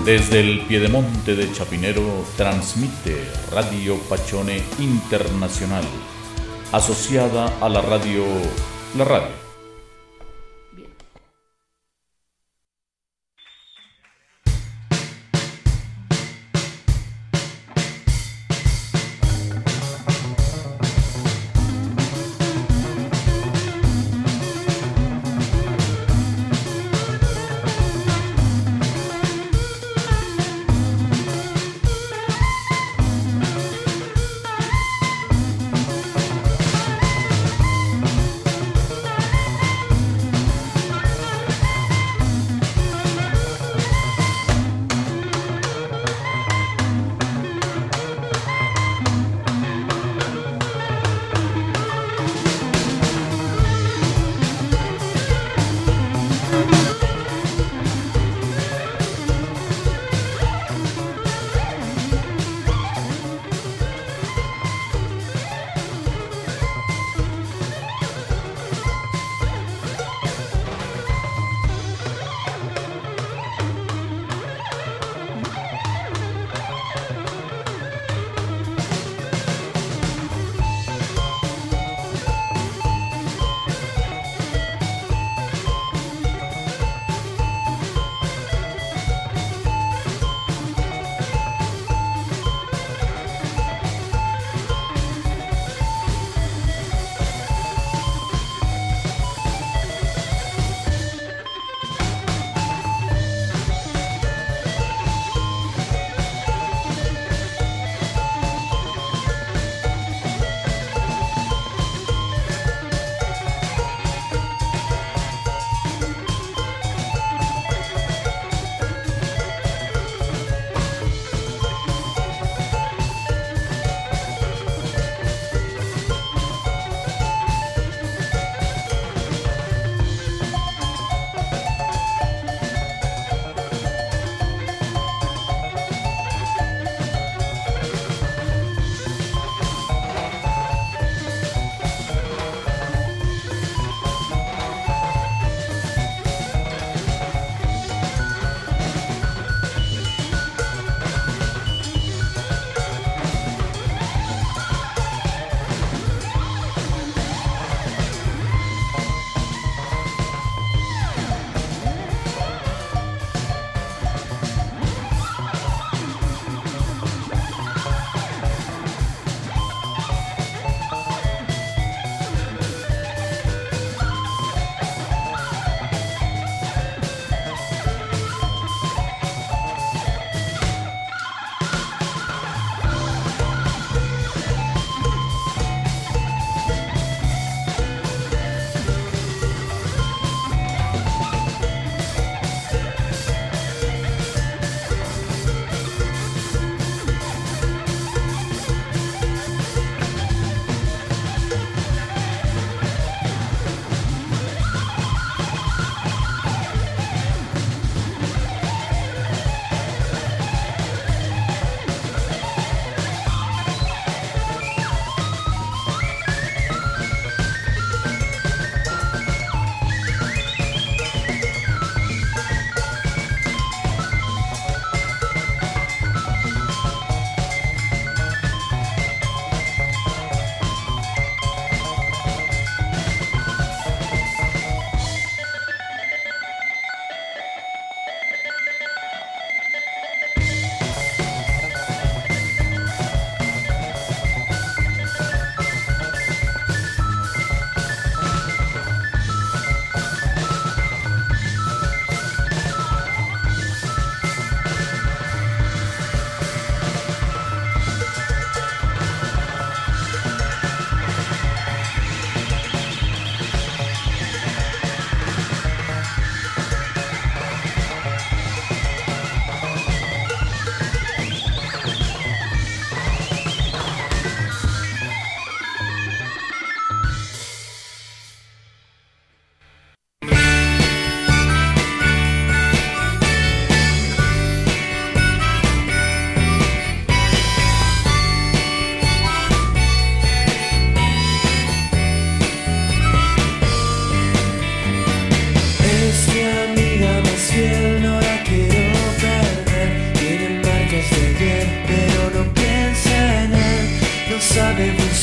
Desde el piedemonte de Chapinero transmite Radio Pachone Internacional, asociada a la radio La Radio.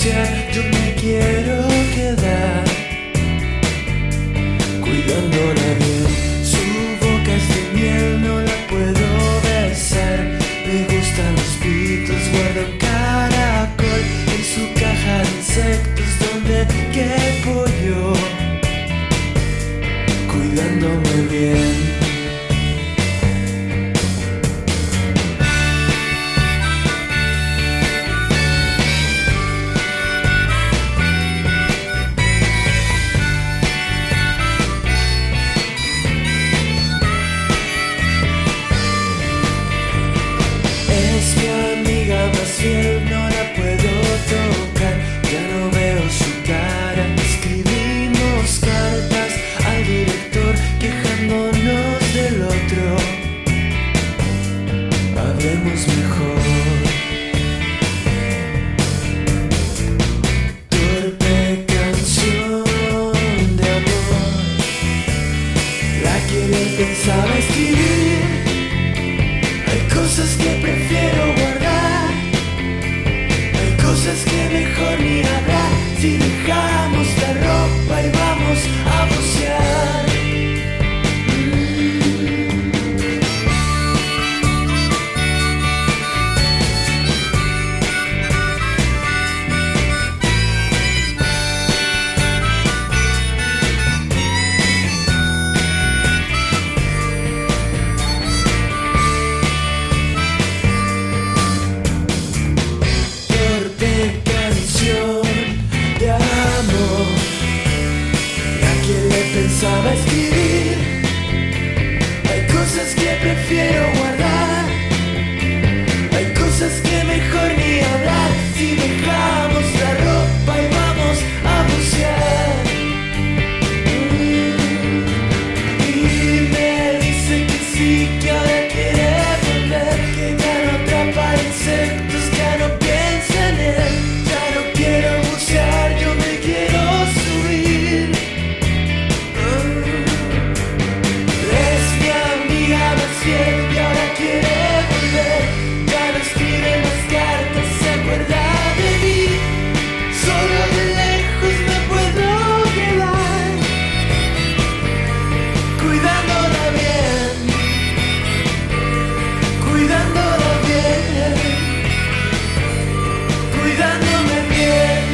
bucear, yo me quiero quedar cuidándola bien. Su boca es de miel, no la puedo besar. Me gustan los pitos, guardo un caracol en su caja de insectos donde quepo yo, cuidándome bien. No la puedo tocar, ya no veo su cara. Escribimos cartas al director quejándonos del otro. Hablemos mejor. Torpe canción de amor, la que él pensaba escribir. Hay cosas que prefiero guardar, cosas que mejor ni hablar. Si dejamos la ropa y vamos a bucear. Pensaba escribir. Hay cosas que prefiero guardar, hay cosas que mejor ni hablar. Si dejamos la ropa y vamos a bucear. Y me dice que sí, que ahora quiere volver, que ya no atrapa insectos, ya no piensa en él. Ya no quiero bucear, yo me quiero subir. Y ahora quiere volver, ya no escribe más cartas, se acuerda de mí. Solo de lejos me puedo quedar, cuidándola bien, cuidándola bien, cuidándome bien.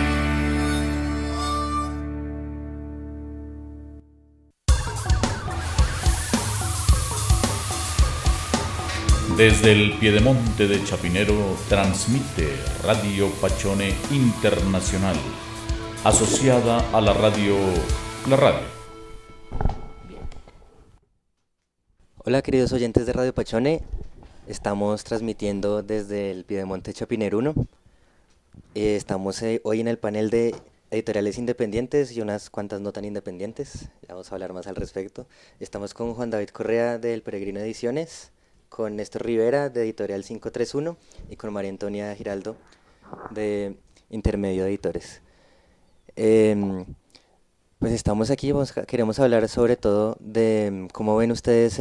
Desde el piedemonte de Chapinero transmite Radio Pachone Internacional, asociada a la radio. Hola queridos oyentes de Radio Pachone, estamos transmitiendo desde el piedemonte Chapinero 1. Estamos hoy en el panel de editoriales independientes y unas cuantas no tan independientes, ya vamos a hablar más al respecto. Estamos con Juan David Correa del Peregrino Ediciones, con Néstor Rivera de Editorial 531 y con María Antonia Giraldo de Intermedio Editores. Pues estamos aquí, queremos hablar sobre todo de cómo ven ustedes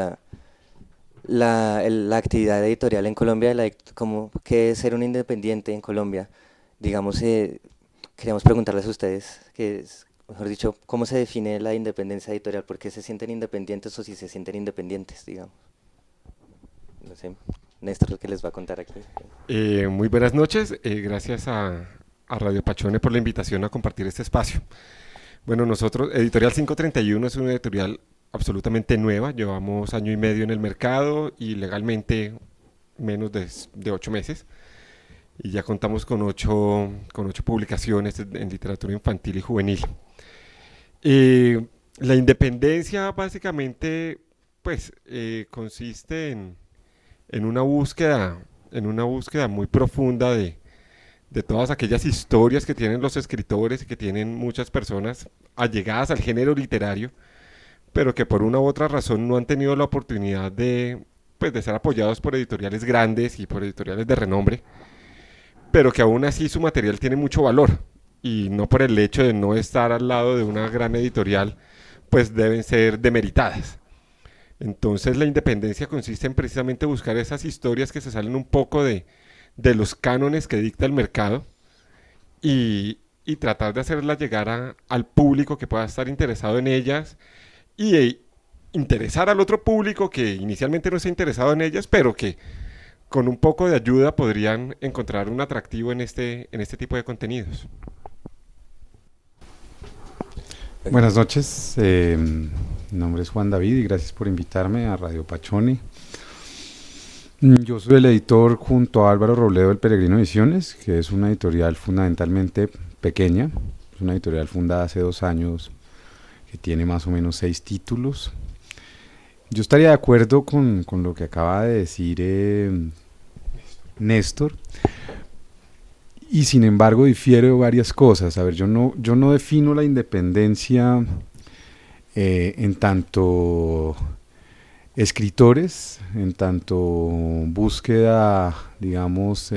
la actividad editorial en Colombia, qué es ser un independiente en Colombia. Digamos, queríamos preguntarles a ustedes, mejor dicho, ¿cómo se define la independencia editorial? ¿Por qué se sienten independientes o si se sienten independientes, digamos? No sé, Néstor, ¿qué les va a contar aquí? Muy buenas noches, gracias a Radio Pachone por la invitación a compartir este espacio. Bueno, nosotros, Editorial 531 es una editorial absolutamente nueva, llevamos año y medio en el mercado y legalmente menos de 8 meses. Y ya contamos con ocho publicaciones en literatura infantil y juvenil. La independencia básicamente pues, consiste en una búsqueda muy profunda de todas aquellas historias que tienen los escritores y que tienen muchas personas allegadas al género literario, pero que por una u otra razón no han tenido la oportunidad de ser apoyados por editoriales grandes y por editoriales de renombre, pero que aún así su material tiene mucho valor, y no por el hecho de no estar al lado de una gran editorial, pues deben ser demeritadas. Entonces la independencia consiste en precisamente buscar esas historias que se salen un poco de los cánones que dicta el mercado y tratar de hacerlas llegar al público que pueda estar interesado en ellas y interesar al otro público que inicialmente no está interesado en ellas, pero que con un poco de ayuda podrían encontrar un atractivo en este tipo de contenidos. Buenas noches, mi nombre es Juan David y gracias por invitarme a Radio Pachone. Yo soy el editor junto a Álvaro Robledo del Peregrino Ediciones, que es una editorial fundamentalmente pequeña, es una editorial fundada hace 2 años que tiene más o menos 6 títulos. Yo estaría de acuerdo con lo que acaba de decir Néstor, y sin embargo difiero de varias cosas. A ver, yo no defino la independencia en tanto escritores, en tanto búsqueda, digamos,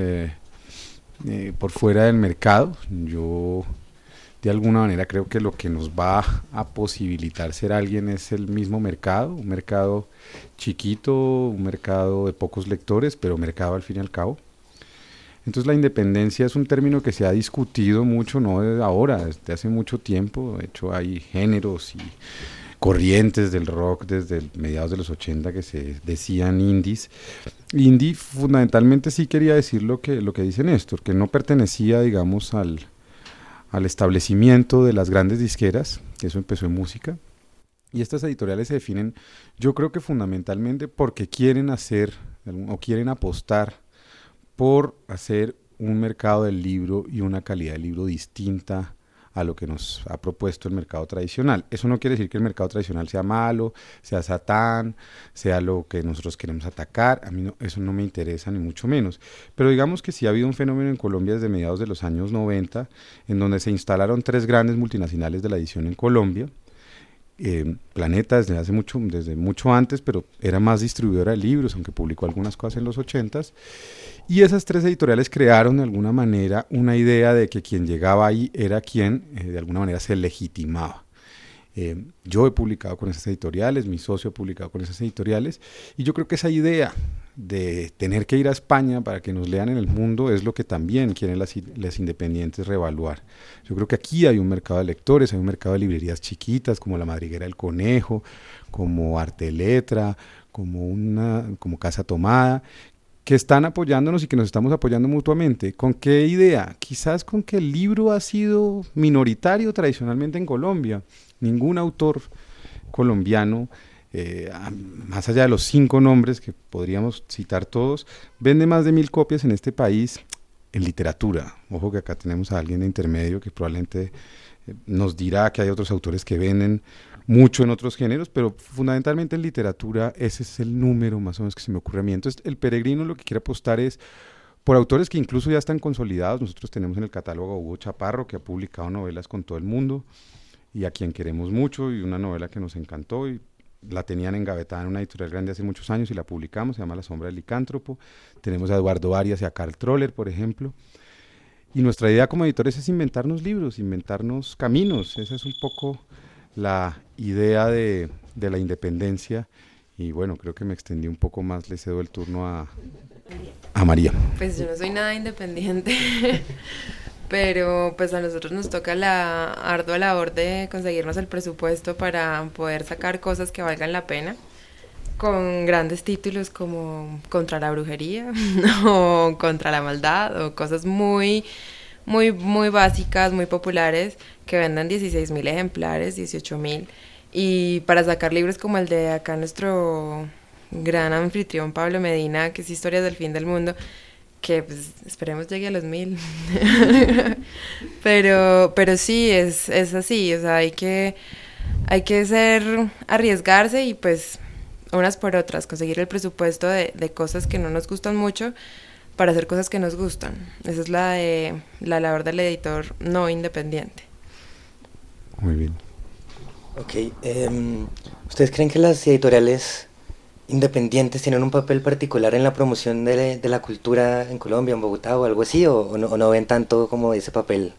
por fuera del mercado. Yo de alguna manera creo que lo que nos va a posibilitar ser alguien es el mismo mercado, un mercado chiquito, un mercado de pocos lectores, pero mercado al fin y al cabo. Entonces la independencia es un término que se ha discutido mucho, no desde ahora, desde hace mucho tiempo. De hecho hay géneros y corrientes del rock desde mediados de los 80 que se decían indies. Indie fundamentalmente sí quería decir lo que dice Néstor, que no pertenecía, digamos, al establecimiento de las grandes disqueras, que eso empezó en música, y estas editoriales se definen, yo creo que fundamentalmente porque quieren hacer o quieren apostar por hacer un mercado del libro y una calidad del libro distinta a lo que nos ha propuesto el mercado tradicional. Eso no quiere decir que el mercado tradicional sea malo, sea Satán, sea lo que nosotros queremos atacar. A mí no, eso no me interesa ni mucho menos. Pero digamos que sí ha habido un fenómeno en Colombia desde mediados de los años 90, en donde se instalaron 3 grandes multinacionales de la edición en Colombia. Planeta desde mucho antes, pero era más distribuidora de libros, aunque publicó algunas cosas en los 80s. Y esas 3 editoriales crearon de alguna manera una idea de que quien llegaba ahí era quien de alguna manera se legitimaba. Yo he publicado con esas editoriales, mi socio ha publicado con esas editoriales, y yo creo que esa idea de tener que ir a España para que nos lean en el mundo es lo que también quieren las independientes reevaluar. Yo creo que aquí hay un mercado de lectores, hay un mercado de librerías chiquitas como La Madriguera del Conejo, como Arte Letra, como Casa Tomada, que están apoyándonos y que nos estamos apoyando mutuamente. ¿Con qué idea? Quizás con que el libro ha sido minoritario tradicionalmente en Colombia. Ningún autor colombiano, más allá de los 5 nombres que podríamos citar todos, vende más de 1000 copias en este país en literatura. Ojo que acá tenemos a alguien de intermedio que probablemente nos dirá que hay otros autores que venden mucho en otros géneros, pero fundamentalmente en literatura ese es el número más o menos que se me ocurre a mí. Entonces el Peregrino lo que quiere apostar es por autores que incluso ya están consolidados. Nosotros tenemos en el catálogo a Hugo Chaparro, que ha publicado novelas con todo el mundo y a quien queremos mucho, y una novela que nos encantó y la tenían engavetada en una editorial grande hace muchos años y la publicamos, se llama La Sombra del Licántropo. Tenemos a Eduardo Arias y a Carl Troller, por ejemplo. Y nuestra idea como editores es inventarnos libros, inventarnos caminos. Esa es un poco la idea de la independencia. Y bueno, creo que me extendí un poco más, le cedo el turno a María. Pues yo no soy nada independiente, pero pues a nosotros nos toca la ardua labor de conseguirnos el presupuesto para poder sacar cosas que valgan la pena, con grandes títulos como Contra la brujería o Contra la maldad, o cosas muy básicas, muy populares, que vendan 16.000 ejemplares, 18.000, y para sacar libros como el de acá nuestro gran anfitrión Pablo Medina, que es Historias del Fin del Mundo, que pues esperemos llegue a los 1.000. pero sí, es así, o sea, hay que arriesgarse y pues unas por otras, conseguir el presupuesto de cosas que no nos gustan mucho para hacer cosas que nos gustan. Esa es la labor del editor no independiente. Muy bien. Ok, ¿ustedes creen que las editoriales independientes tienen un papel particular en la promoción de la cultura en Colombia, en Bogotá o algo así, o no ven tanto como ese papel?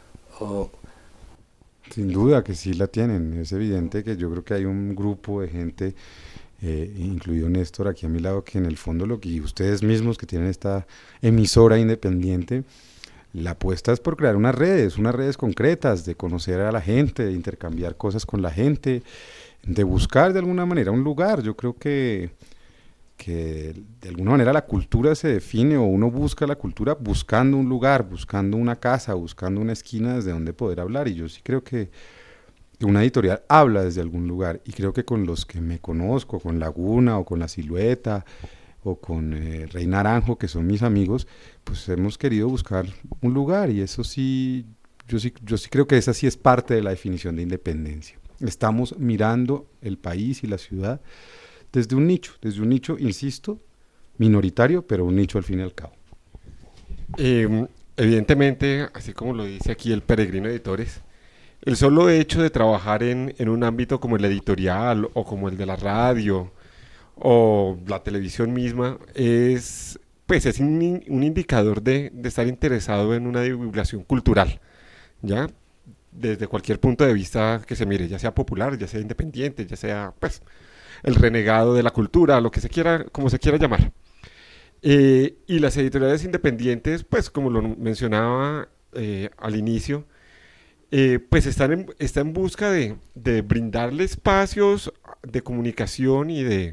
Sin duda que sí la tienen. Es evidente que yo creo que hay un grupo de gente, incluido Néstor aquí a mi lado, que en el fondo y ustedes mismos que tienen esta emisora independiente, La apuesta es por crear unas redes concretas, de conocer a la gente, de intercambiar cosas con la gente, de buscar de alguna manera un lugar. Yo creo que de alguna manera la cultura se define, o uno busca la cultura buscando un lugar, buscando una casa, buscando una esquina desde donde poder hablar. Y yo sí creo que una editorial habla desde algún lugar, y creo que con los que me conozco, con Laguna o con La Silueta o con Rey Naranjo, que son mis amigos, pues hemos querido buscar un lugar, y eso sí, yo sí creo que esa sí es parte de la definición de independencia. Estamos mirando el país y la ciudad desde un nicho, insisto, minoritario, pero un nicho al fin y al cabo. Evidentemente, así como lo dice aquí el Peregrino Editores, el solo hecho de trabajar en un ámbito como el editorial o como el de la radio o la televisión misma es, pues, es un indicador de estar interesado en una divulgación cultural, ¿ya? Desde cualquier punto de vista que se mire, ya sea popular, ya sea independiente, ya sea, pues, el renegado de la cultura, lo que se quiera, como se quiera llamar. Y las editoriales independientes, pues, como lo mencionaba al inicio, pues está en busca de brindarle espacios de comunicación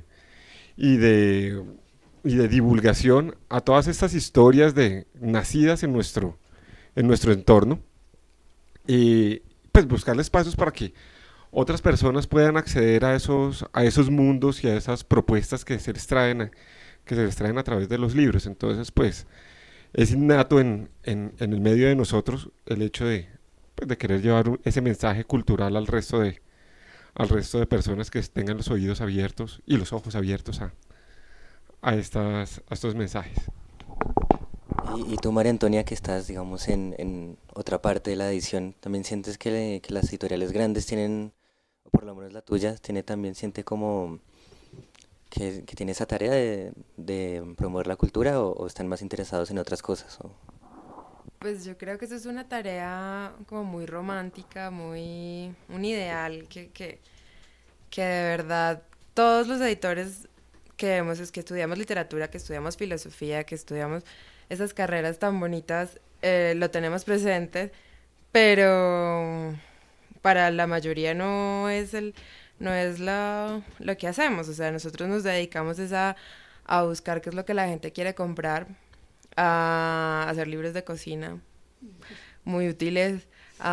y de divulgación a todas estas historias nacidas en nuestro entorno, y pues buscarle espacios para que otras personas puedan acceder a esos mundos y a esas propuestas que se les traen a través de los libros. Entonces, pues, es innato en el medio de nosotros el hecho de querer llevar ese mensaje cultural al resto de personas que tengan los oídos abiertos y los ojos abiertos a estos mensajes. Y tú, María Antonia, que estás, digamos, en otra parte de la edición, ¿también sientes que las editoriales grandes tienen, o por lo menos la tuya, siente como que tiene esa tarea de promover la cultura, o están más interesados en otras cosas? Pues yo creo que eso es una tarea como muy romántica, un ideal que de verdad todos los editores que estudiamos literatura, que estudiamos filosofía, que estudiamos esas carreras tan bonitas, lo tenemos presente, pero para la mayoría no es lo que hacemos. O sea, nosotros nos dedicamos a buscar qué es lo que la gente quiere comprar, a hacer libros de cocina muy útiles,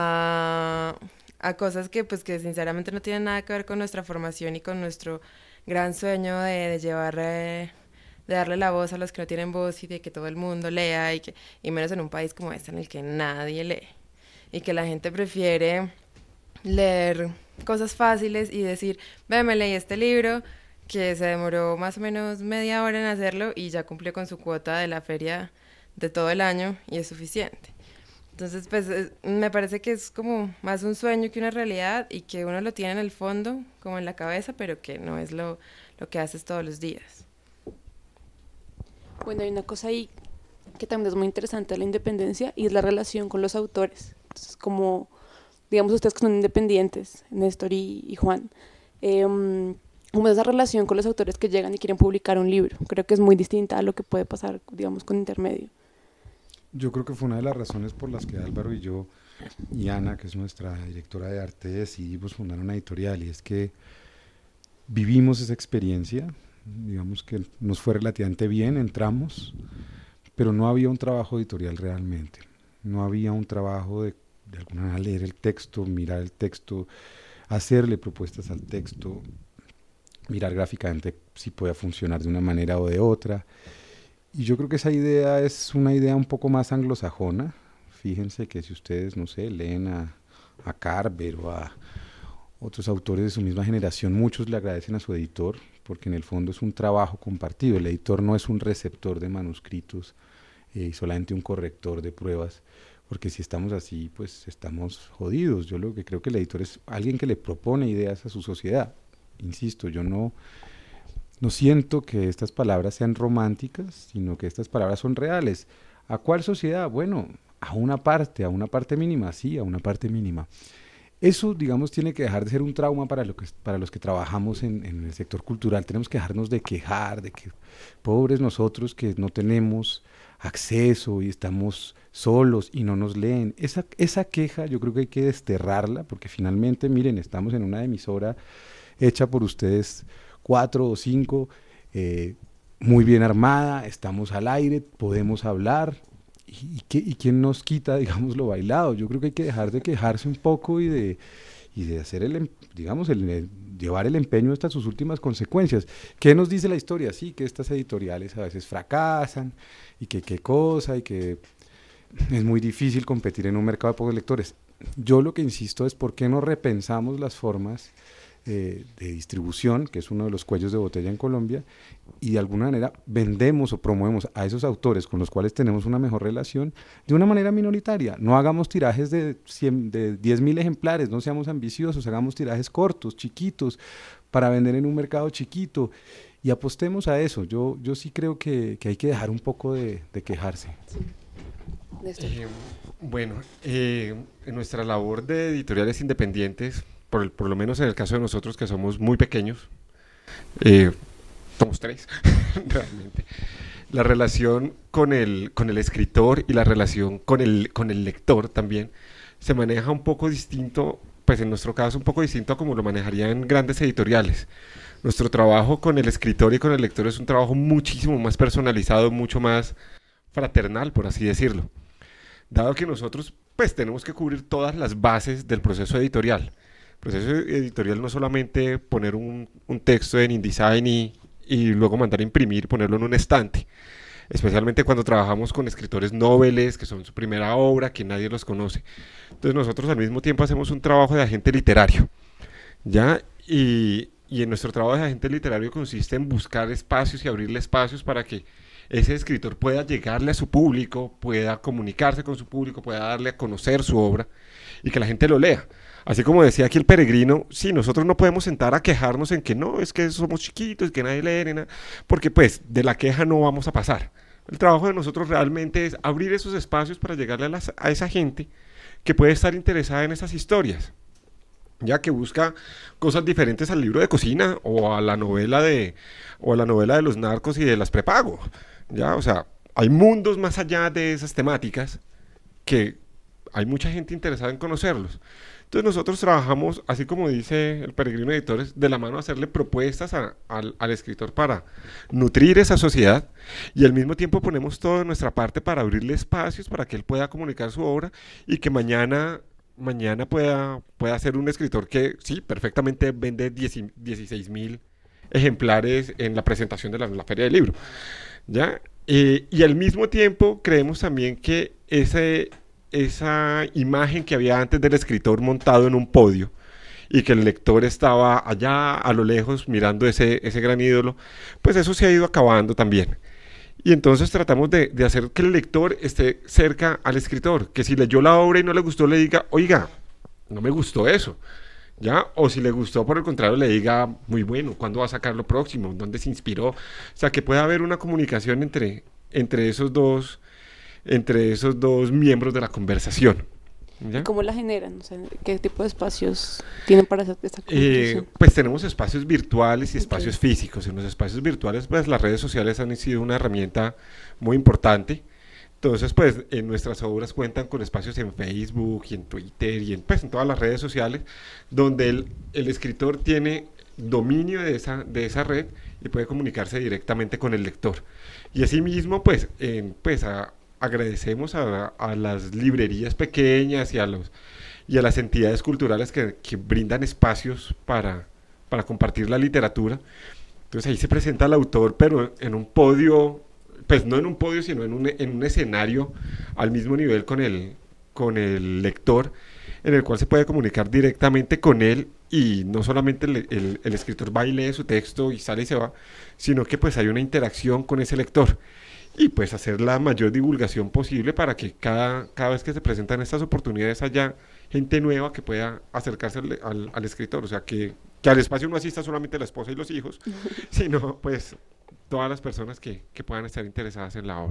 a cosas que sinceramente no tienen nada que ver con nuestra formación y con nuestro gran sueño de llevar, de darle la voz a los que no tienen voz, y de que todo el mundo lea, y menos en un país como este en el que nadie lee, y que la gente prefiere leer cosas fáciles y decir, ve, me leí este libro que se demoró más o menos media hora en hacerlo y ya cumplió con su cuota de la feria de todo el año y es suficiente. Entonces, pues me parece que es como más un sueño que una realidad, y que uno lo tiene en el fondo, como en la cabeza, pero que no es lo que haces todos los días. Bueno, hay una cosa ahí que también es muy interesante de la independencia, y es la relación con los autores. Entonces, como, digamos, ustedes que son independientes, Néstor y Juan, como esa relación con los autores que llegan y quieren publicar un libro. Creo que es muy distinta a lo que puede pasar, digamos, con Intermedio. Yo creo que fue una de las razones por las que Álvaro y yo, y Ana, que es nuestra directora de arte, decidimos fundar una editorial, y es que vivimos esa experiencia, digamos que nos fue relativamente bien, entramos, pero no había un trabajo editorial realmente, no había un trabajo de alguna manera leer el texto, mirar el texto, hacerle propuestas al texto, mirar gráficamente si puede funcionar de una manera o de otra. Y yo creo que esa idea es una idea un poco más anglosajona. Fíjense que si ustedes, no sé, leen a Carver o a otros autores de su misma generación, muchos le agradecen a su editor, porque en el fondo es un trabajo compartido. El editor no es un receptor de manuscritos y solamente un corrector de pruebas, porque si estamos así, pues estamos jodidos. Yo lo que creo que el editor es alguien que le propone ideas a su sociedad. Insisto, yo no siento que estas palabras sean románticas, sino que estas palabras son reales. ¿A cuál sociedad? Bueno, a una parte mínima, sí, a una parte mínima. Eso, digamos, tiene que dejar de ser un trauma para los que trabajamos en el sector cultural. Tenemos que dejarnos de quejar, de que pobres nosotros que no tenemos acceso y estamos solos y no nos leen. Esa queja yo creo que hay que desterrarla, porque finalmente, miren, estamos en una emisora hecha por ustedes 4 o 5, muy bien armada, estamos al aire, podemos hablar. ¿Y quién nos quita, digamos, lo bailado? Yo creo que hay que dejar de quejarse un poco y de hacer digamos, llevar el empeño hasta sus últimas consecuencias. ¿Qué nos dice la historia? Sí, que estas editoriales a veces fracasan y que qué cosa y que es muy difícil competir en un mercado de pocos lectores. Yo lo que insisto es por qué no repensamos las formas de distribución, que es uno de los cuellos de botella en Colombia, y de alguna manera vendemos o promovemos a esos autores con los cuales tenemos una mejor relación de una manera minoritaria. No hagamos tirajes de 10.000 ejemplares, no seamos ambiciosos, hagamos tirajes cortos, chiquitos, para vender en un mercado chiquito y apostemos a eso. Yo sí creo que hay que dejar un poco de quejarse. Sí. Bueno, en nuestra labor de editoriales independientes, por lo menos en el caso de nosotros que somos muy pequeños, somos 3 realmente, la relación con el escritor y la relación con el lector también se maneja un poco distinto, pues en nuestro caso un poco distinto a como lo manejarían grandes editoriales. Nuestro trabajo con el escritor y con el lector es un trabajo muchísimo más personalizado, mucho más fraternal, por así decirlo, dado que nosotros pues tenemos que cubrir todas las bases del proceso editorial. El proceso editorial no es solamente poner un texto en InDesign y luego mandar a imprimir y ponerlo en un estante, especialmente cuando trabajamos con escritores noveles, que son su primera obra, que nadie los conoce. Entonces nosotros al mismo tiempo hacemos un trabajo de agente literario, ¿ya? Y en nuestro trabajo de agente literario consiste en buscar espacios y abrirle espacios para que ese escritor pueda llegarle a su público, pueda comunicarse con su público, pueda darle a conocer su obra y que la gente lo lea. Así como decía aquí el peregrino, sí, nosotros no podemos sentar a quejarnos en que no, es que somos chiquitos, que nadie lee, nada, porque pues de la queja no vamos a pasar. El trabajo de nosotros realmente es abrir esos espacios para llegarle a esa gente que puede estar interesada en esas historias, ya que busca cosas diferentes al libro de cocina o a la novela de los narcos y de las prepago, ya, o sea, hay mundos más allá de esas temáticas que hay mucha gente interesada en conocerlos. Entonces nosotros trabajamos, así como dice el Peregrino Editores, de la mano a hacerle propuestas al escritor para nutrir esa sociedad y al mismo tiempo ponemos todo de nuestra parte para abrirle espacios para que él pueda comunicar su obra y que mañana pueda ser un escritor que sí, perfectamente vende 16.000 ejemplares en la presentación de la Feria del Libro, ¿ya? Y al mismo tiempo creemos también que esa imagen que había antes del escritor montado en un podio y que el lector estaba allá a lo lejos mirando ese gran ídolo, pues eso se ha ido acabando también. Y entonces tratamos de hacer que el lector esté cerca al escritor, que si leyó la obra y no le gustó le diga, oiga, no me gustó eso, ¿ya? O si le gustó, por el contrario, le diga, muy bueno, ¿cuándo va a sacar lo próximo? ¿Dónde se inspiró? O sea, que pueda haber una comunicación entre esos dos miembros de la conversación. ¿Ya? ¿Y cómo la generan? O sea, ¿qué tipo de espacios tienen para hacer esta comunicación? Pues tenemos espacios virtuales y espacios físicos. En los espacios virtuales, pues las redes sociales han sido una herramienta muy importante. Entonces, pues en nuestras obras cuentan con espacios en Facebook y en Twitter y en todas las redes sociales, donde el escritor tiene dominio de esa red y puede comunicarse directamente con el lector. Y asimismo, agradecemos a las librerías pequeñas y a las entidades culturales que brindan espacios para compartir la literatura. Entonces ahí se presenta el autor, pero en un podio, pues no en un podio, sino en un escenario al mismo nivel con el lector, en el cual se puede comunicar directamente con él y no solamente el escritor va y lee su texto y sale y se va, sino que pues hay una interacción con ese lector. Y pues hacer la mayor divulgación posible para que cada vez que se presentan estas oportunidades haya gente nueva que pueda acercarse al escritor, o sea que al espacio no asista solamente la esposa y los hijos, sino pues todas las personas que puedan estar interesadas en la obra.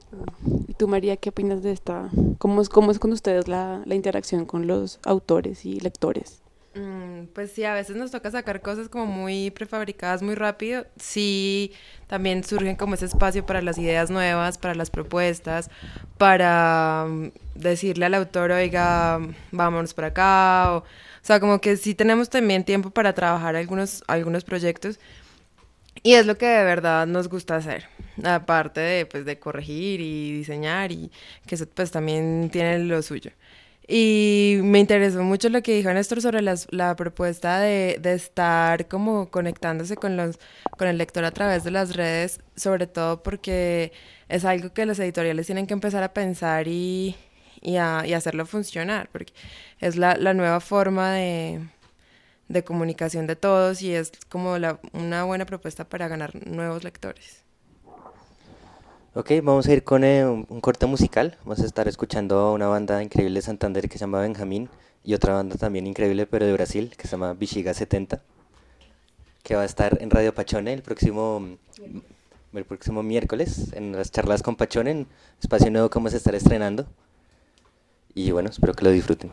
¿Y tú, María, qué opinas de esta? ¿Cómo es con ustedes la interacción con los autores y lectores? Pues sí, a veces nos toca sacar cosas como muy prefabricadas muy rápido. Sí, también surgen como ese espacio para las ideas nuevas, para las propuestas, para decirle al autor, oiga, vámonos por acá. O sea, como que sí tenemos también tiempo para trabajar algunos proyectos. Y es lo que de verdad nos gusta hacer, aparte de, pues, de corregir y diseñar, y que eso pues también tiene lo suyo. Y me interesó mucho lo que dijo Néstor sobre la propuesta de estar como conectándose con el lector a través de las redes, sobre todo porque es algo que los editoriales tienen que empezar a pensar y hacerlo funcionar, porque es la nueva forma de comunicación de todos y es como una buena propuesta para ganar nuevos lectores. Ok, vamos a ir con un corte musical. Vamos a estar escuchando a una banda increíble de Santander que se llama Benjamín y otra banda también increíble pero de Brasil que se llama Bexiga 70, que va a estar en Radio Pachone el próximo miércoles en las charlas con Pachone, en espacio nuevo que vamos a estar estrenando. Y bueno, espero que lo disfruten.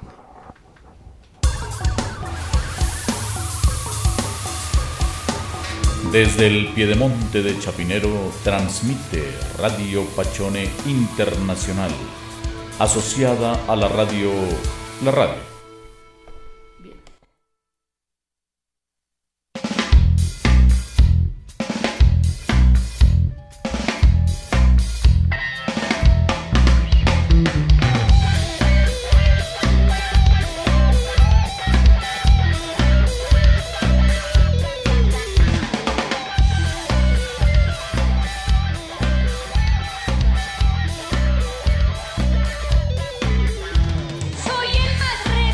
Desde el piedemonte de Chapinero transmite Radio Pachone Internacional, asociada a la radio. Soy el más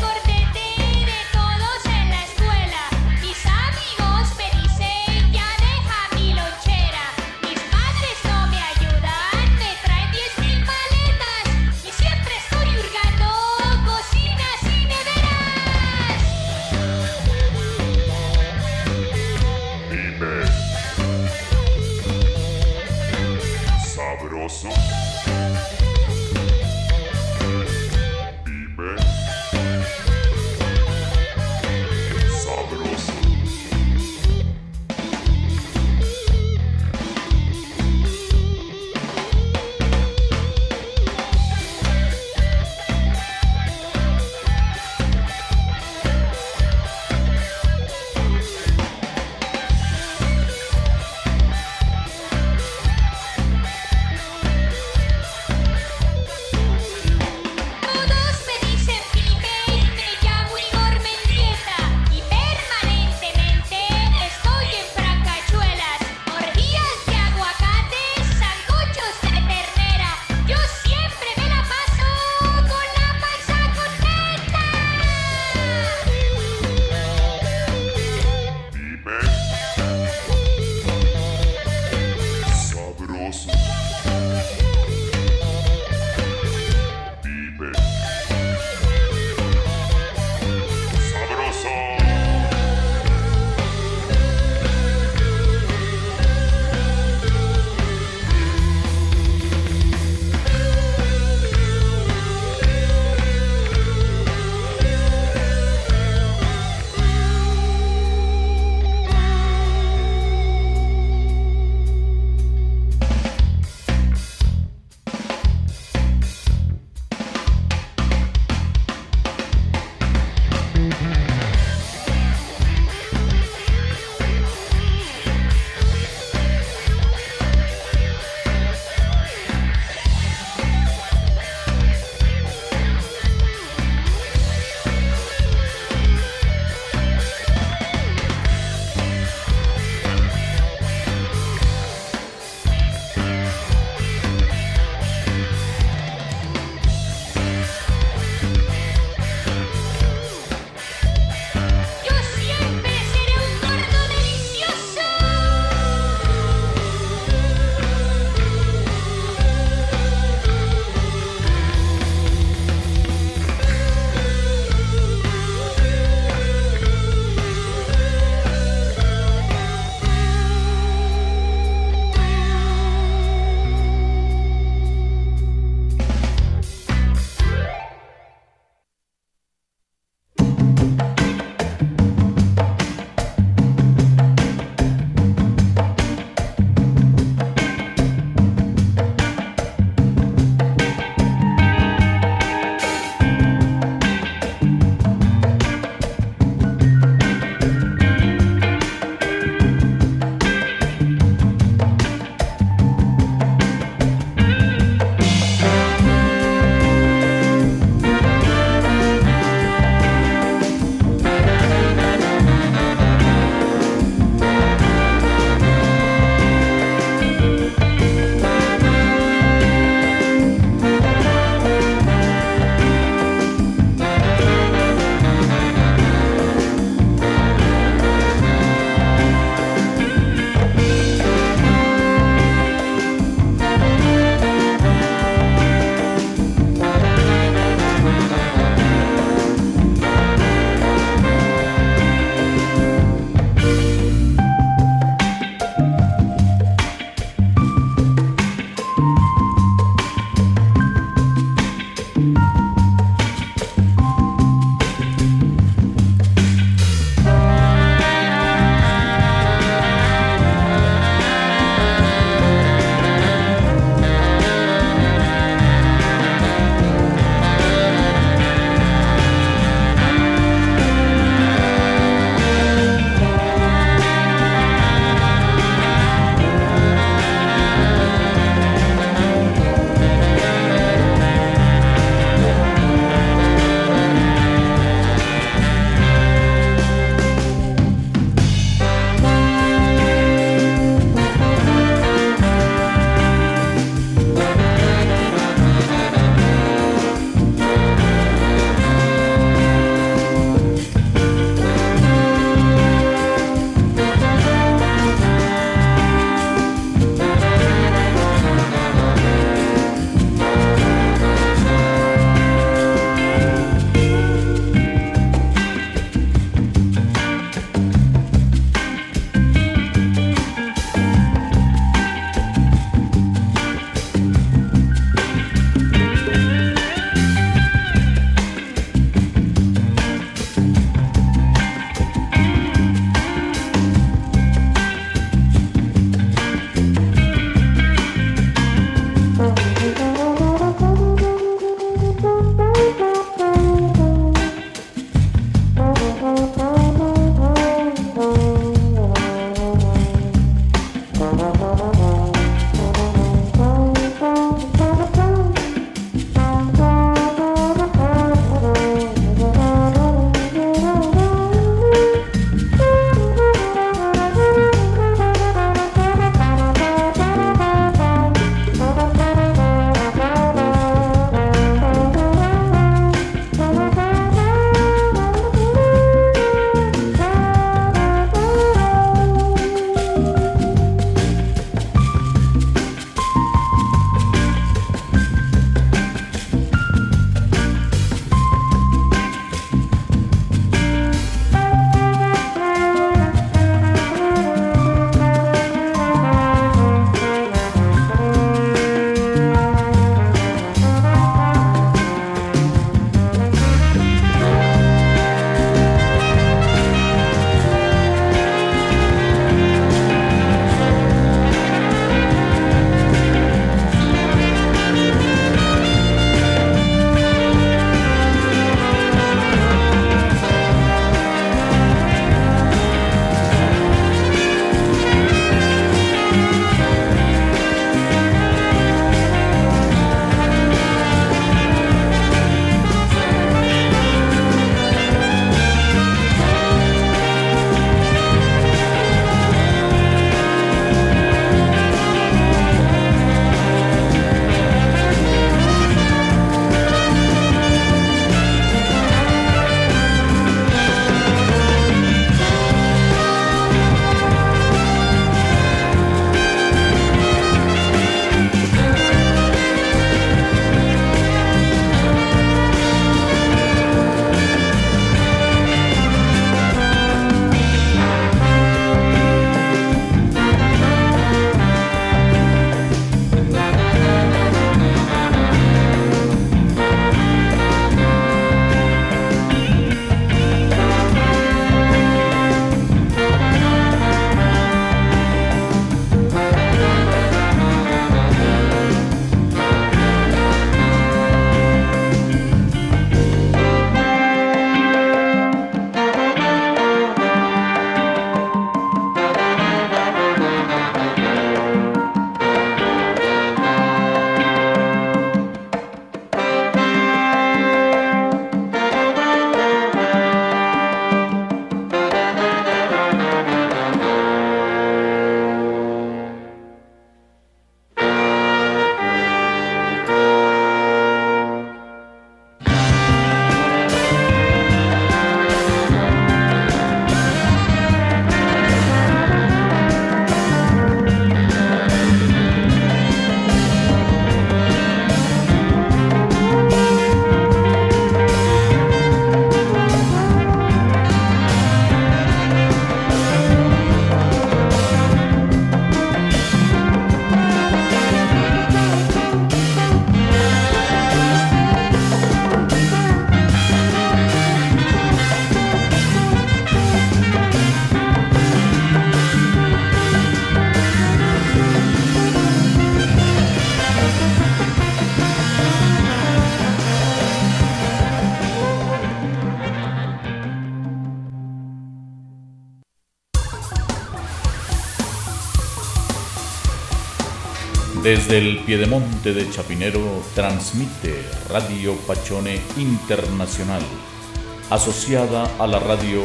Desde el piedemonte de Chapinero transmite Radio Pachone Internacional, asociada a la radio.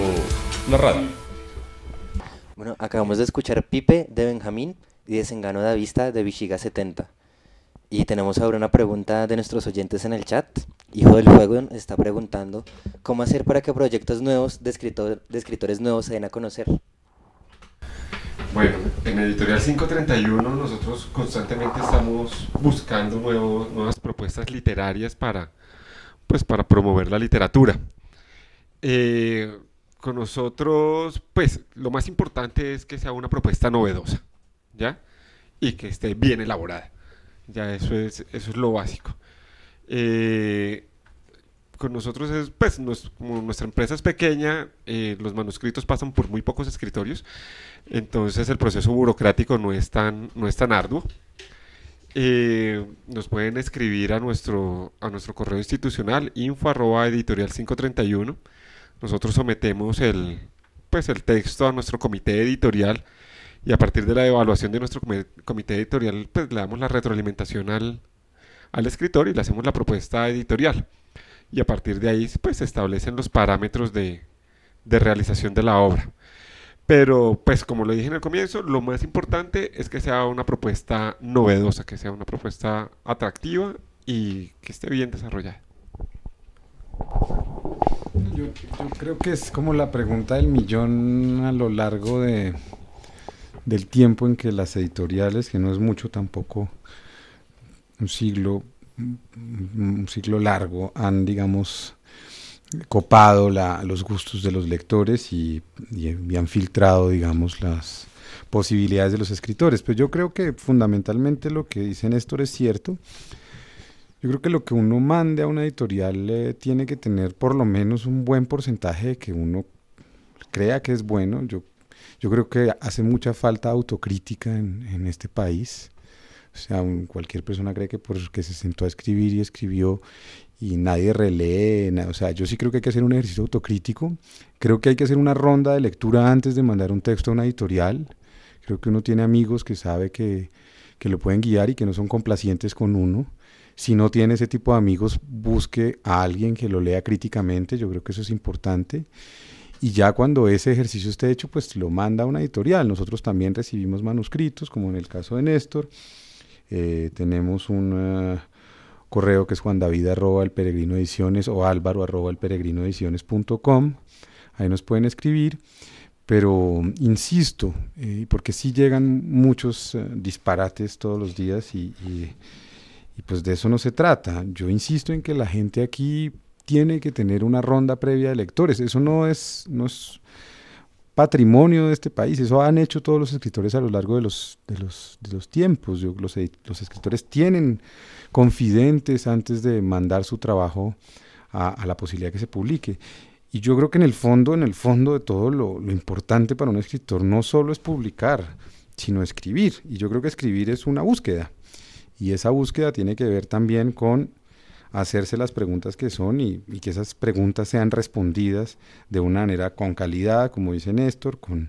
Bueno, acabamos de escuchar Pipe de Benjamín y Desengano de Vista de Vichiga 70. Y tenemos ahora una pregunta de nuestros oyentes en el chat. Hijo del Fuego está preguntando cómo hacer para que proyectos nuevos de escritores nuevos se den a conocer. Bueno, en Editorial 531 nosotros constantemente estamos buscando nuevas propuestas literarias para promover la literatura. Con nosotros, pues, lo más importante es que sea una propuesta novedosa, ¿ya? Y que esté bien elaborada. Ya eso es lo básico. Con nosotros como nuestra empresa es pequeña, los manuscritos pasan por muy pocos escritorios, entonces el proceso burocrático no es tan arduo. Nos pueden escribir a nuestro correo institucional info@editorial531. Nosotros sometemos el texto a nuestro comité editorial y a partir de la evaluación de nuestro comité editorial pues le damos la retroalimentación al escritor y le hacemos la propuesta editorial. Y a partir de ahí pues se establecen los parámetros de realización de la obra. Pero pues como lo dije en el comienzo, lo más importante es que sea una propuesta novedosa, que sea una propuesta atractiva y que esté bien desarrollada. Yo creo que es como la pregunta del millón a lo largo del tiempo en que las editoriales, que no es mucho tampoco, un siglo largo, han, digamos, copado los gustos de los lectores y han filtrado, digamos, las posibilidades de los escritores. Pero yo creo que fundamentalmente lo que dice Néstor es cierto. Yo creo que lo que uno mande a una editorial tiene que tener por lo menos un buen porcentaje de que uno crea que es bueno. Yo creo que hace mucha falta autocrítica en este país. O sea, cualquier persona cree que porque se sentó a escribir y escribió y nadie relee, o sea, yo sí creo que hay que hacer un ejercicio autocrítico. Creo que hay que hacer una ronda de lectura antes de mandar un texto a una editorial. Creo que uno tiene amigos que sabe que lo pueden guiar y que no son complacientes con uno. Si no tiene ese tipo de amigos, busque a alguien que lo lea críticamente. Yo creo que eso es importante. Y ya cuando ese ejercicio esté hecho, pues lo manda a una editorial. Nosotros también recibimos manuscritos, como en el caso de Néstor. Tenemos un correo que es juandavid@elperegrinoediciones o alvaro@elperegrinoediciones.com. Ahí nos pueden escribir. Pero insisto, porque sí llegan muchos disparates todos los días y pues de eso no se trata. Yo insisto en que la gente aquí tiene que tener una ronda previa de lectores. Eso no es patrimonio de este país. Eso han hecho todos los escritores a lo largo de los tiempos. Los escritores tienen confidentes antes de mandar su trabajo a la posibilidad de que se publique. Y yo creo que en el fondo de todo lo importante para un escritor no solo es publicar, sino escribir. Y yo creo que escribir es una búsqueda. Y esa búsqueda tiene que ver también con hacerse las preguntas que son y que esas preguntas sean respondidas de una manera con calidad, como dice Néstor, con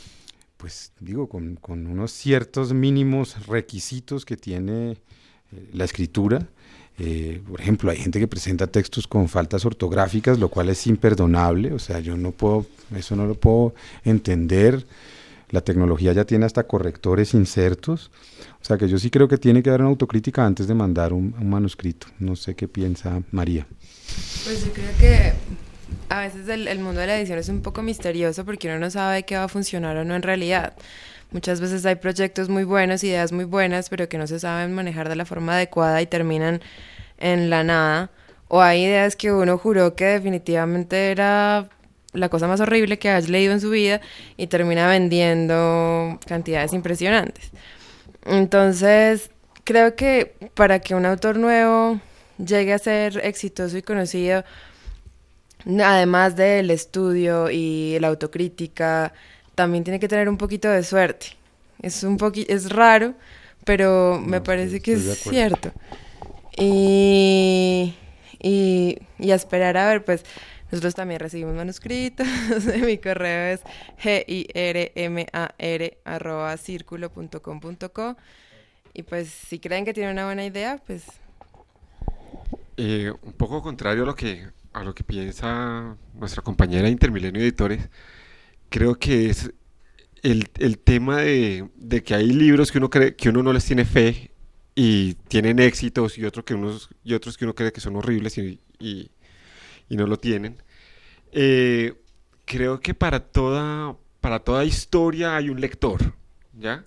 unos ciertos mínimos requisitos que tiene la escritura. Por ejemplo, hay gente que presenta textos con faltas ortográficas, lo cual es imperdonable. O sea, eso no lo puedo entender. La tecnología ya tiene hasta correctores insertos. O sea que yo sí creo que tiene que haber una autocrítica antes de mandar un manuscrito. No sé qué piensa María. Pues yo creo que a veces el mundo de la edición es un poco misterioso porque uno no sabe qué va a funcionar o no en realidad. Muchas veces hay proyectos muy buenos, ideas muy buenas, pero que no se saben manejar de la forma adecuada y terminan en la nada. O hay ideas que uno juró que definitivamente era la cosa más horrible que has leído en su vida y termina vendiendo cantidades impresionantes. Entonces, creo que para que un autor nuevo llegue a ser exitoso y conocido, además del estudio y la autocrítica, también tiene que tener un poquito de suerte. Es raro, pero me parece que es cierto. Y a esperar a ver, pues nosotros también recibimos manuscritos. Mi correo es girmar@circulo.com.co Y pues si creen que tiene una buena idea, pues Un poco contrario a lo que piensa nuestra compañera de Intermilenio Editores, creo que es el tema de que hay libros que uno cree que uno no les tiene fe y tienen éxitos y otros que uno cree que son horribles y no lo tienen. Eh, Creo que para toda historia hay un lector, ¿ya?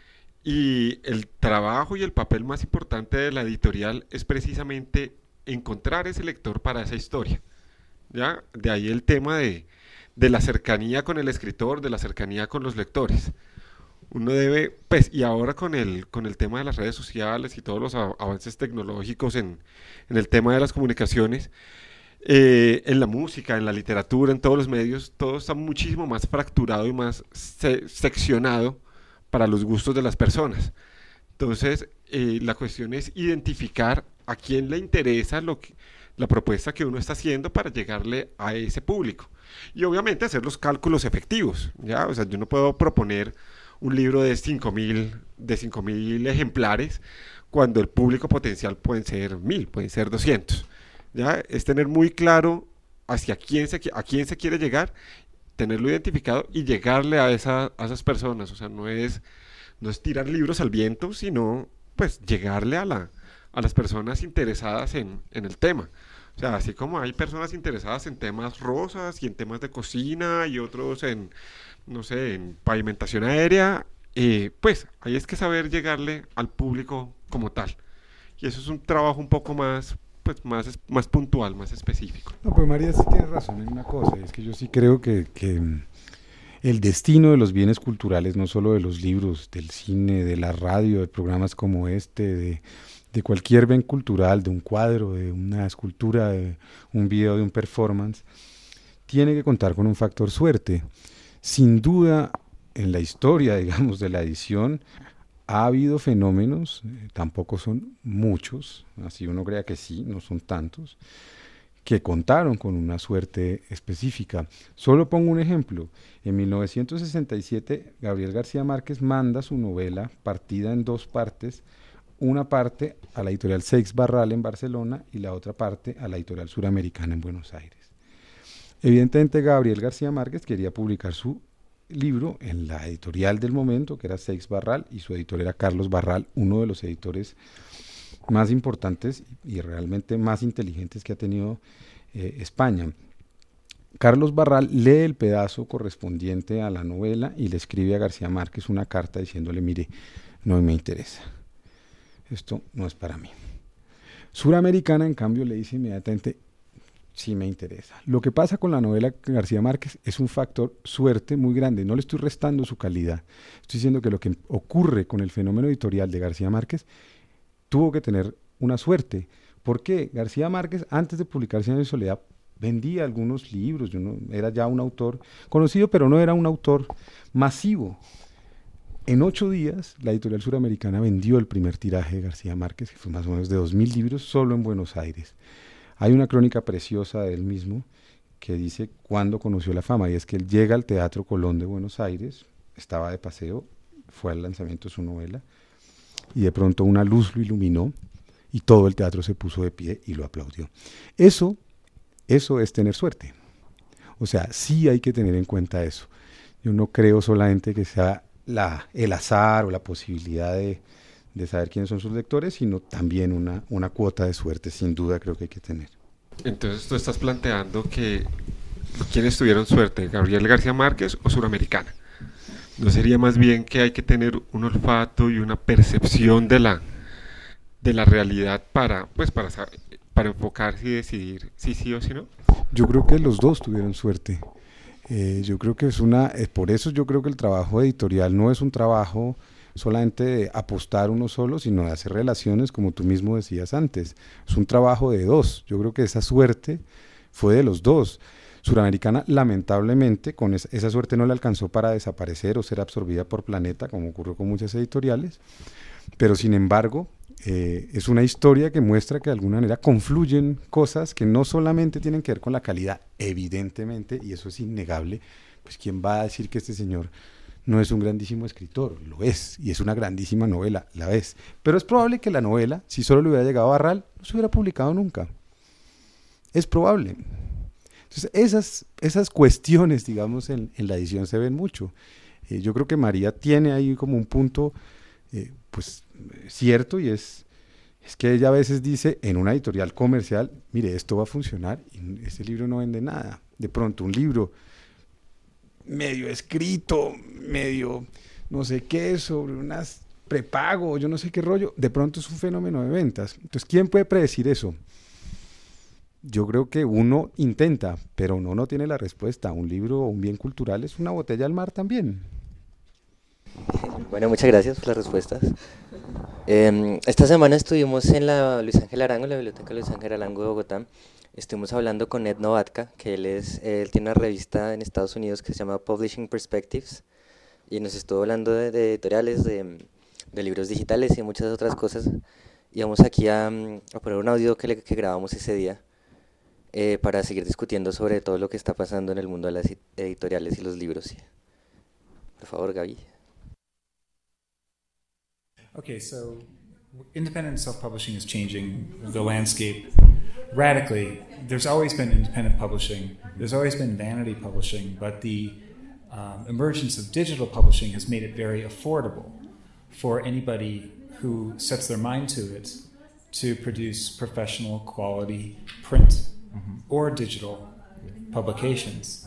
Y el trabajo y el papel más importante de la editorial es precisamente encontrar ese lector para esa historia, ¿ya? De ahí el tema de la cercanía con el escritor, de la cercanía con los lectores. Uno debe, pues, y ahora con el tema de las redes sociales y todos los avances tecnológicos en el tema de las comunicaciones, en la música, en la literatura, en todos los medios, todo está muchísimo más fracturado y más seccionado para los gustos de las personas. Entonces, la cuestión es identificar a quién le interesa la propuesta que uno está haciendo para llegarle a ese público. Y obviamente hacer los cálculos efectivos, ¿ya? O sea, yo no puedo proponer un libro de 5.000 ejemplares cuando el público potencial pueden ser 1.000, pueden ser 200. ¿Ya? Es tener muy claro hacia a quién se quiere llegar, tenerlo identificado y llegarle a a esas personas. O sea, no es tirar libros al viento, sino pues llegarle a las personas interesadas en el tema. O sea, así como hay personas interesadas en temas rosas y en temas de cocina y otros en, no sé, en pavimentación aérea, pues ahí es que saber llegarle al público como tal. Y eso es un trabajo un poco más, pues, más puntual, más específico. No, pues María sí tiene razón en una cosa, y es que yo sí creo que el destino de los bienes culturales, no solo de los libros, del cine, de la radio, de programas como este, de cualquier bien cultural, de un cuadro, de una escultura, de un video, de un performance, tiene que contar con un factor suerte. Sin duda, en la historia, digamos, de la edición, ha habido fenómenos, tampoco son muchos, así uno crea que sí, no son tantos, que contaron con una suerte específica. Solo pongo un ejemplo. En 1967, Gabriel García Márquez manda su novela partida en dos partes, una parte a la editorial Seix Barral en Barcelona y la otra parte a la editorial Suramericana en Buenos Aires. Evidentemente, Gabriel García Márquez quería publicar su libro en la editorial del momento, que era Seix Barral, y su editor era Carlos Barral, uno de los editores más importantes y realmente más inteligentes que ha tenido España. Carlos Barral lee el pedazo correspondiente a la novela y le escribe a García Márquez una carta diciéndole: mire, no me interesa, esto no es para mí. Suramericana, en cambio, le dice inmediatamente: sí me interesa. Lo que pasa con la novela de García Márquez es un factor suerte muy grande. No le estoy restando su calidad. Estoy diciendo que lo que ocurre con el fenómeno editorial de García Márquez tuvo que tener una suerte. ¿Por qué? García Márquez, antes de publicar Cien años de soledad, vendía algunos libros. Era ya un autor conocido, pero no era un autor masivo. En 8 días, la editorial Suramericana vendió el primer tiraje de García Márquez, que fue más o menos de 2.000 libros, solo en Buenos Aires. Hay una crónica preciosa de él mismo que dice cuándo conoció la fama, y es que él llega al Teatro Colón de Buenos Aires, estaba de paseo, fue al lanzamiento de su novela, y de pronto una luz lo iluminó y todo el teatro se puso de pie y lo aplaudió. Eso es tener suerte. O sea, sí hay que tener en cuenta eso. Yo no creo solamente que sea el azar o la posibilidad de saber quiénes son sus lectores, sino también una cuota de suerte, sin duda creo que hay que tener. Entonces tú estás planteando que ¿quiénes tuvieron suerte? ¿Gabriel García Márquez o Suramericana? ¿No sería más bien que hay que tener un olfato y una percepción de la realidad para enfocarse y decidir si sí o si no? Yo creo que los dos tuvieron suerte. Yo creo que por eso yo creo que el trabajo editorial no es un trabajo solamente de apostar uno solo, sino de hacer relaciones, como tú mismo decías antes. Es un trabajo de dos. Yo creo que esa suerte fue de los dos. Suramericana, lamentablemente, con esa suerte no le alcanzó para desaparecer o ser absorbida por Planeta, como ocurrió con muchas editoriales, pero sin embargo, es una historia que muestra que de alguna manera confluyen cosas que no solamente tienen que ver con la calidad, evidentemente, y eso es innegable. Pues quién va a decir que este señor no es un grandísimo escritor, lo es, y es una grandísima novela, la es. Pero es probable que la novela, si solo le hubiera llegado a Barral, no se hubiera publicado nunca. Es probable. Entonces, esas cuestiones, digamos, en la edición se ven mucho. Yo creo que María tiene ahí como un punto, pues, cierto, y es que ella a veces dice en una editorial comercial, mire, esto va a funcionar, y este libro no vende nada. De pronto un libro medio escrito, medio no sé qué, sobre unas prepago, yo no sé qué rollo, de pronto es un fenómeno de ventas. Entonces, ¿quién puede predecir eso? Yo creo que uno intenta, pero uno no tiene la respuesta. Un libro o un bien cultural es una botella al mar también. Bueno, muchas gracias por las respuestas. Esta semana estuvimos en la Luis Ángel Arango, la Biblioteca Luis Ángel Arango de Bogotá. Estuvimos hablando con Ed Novatka, que él tiene una revista en Estados Unidos que se llama Publishing Perspectives, y nos estuvo hablando de editoriales, de libros digitales y de muchas otras cosas. Y vamos aquí a poner un audio que grabamos ese día para seguir discutiendo sobre todo lo que está pasando en el mundo de las editoriales y los libros. Por favor, Gaby. Okay, so independent self-publishing is changing the landscape radically. There's always been independent publishing. There's always been vanity publishing, but the emergence of digital publishing has made it very affordable for anybody who sets their mind to it to produce professional quality print or digital publications.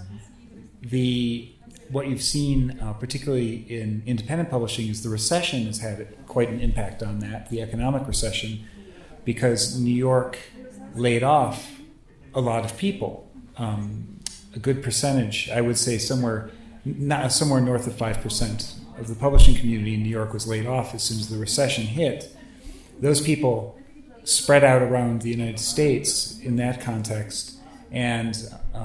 What you've seen, particularly in independent publishing, is the recession has had quite an impact on that, the economic recession, because New York laid off a lot of people. A good percentage, I would say somewhere north of 5% of the publishing community in New York was laid off as soon as the recession hit. Those people spread out around the United States in that context and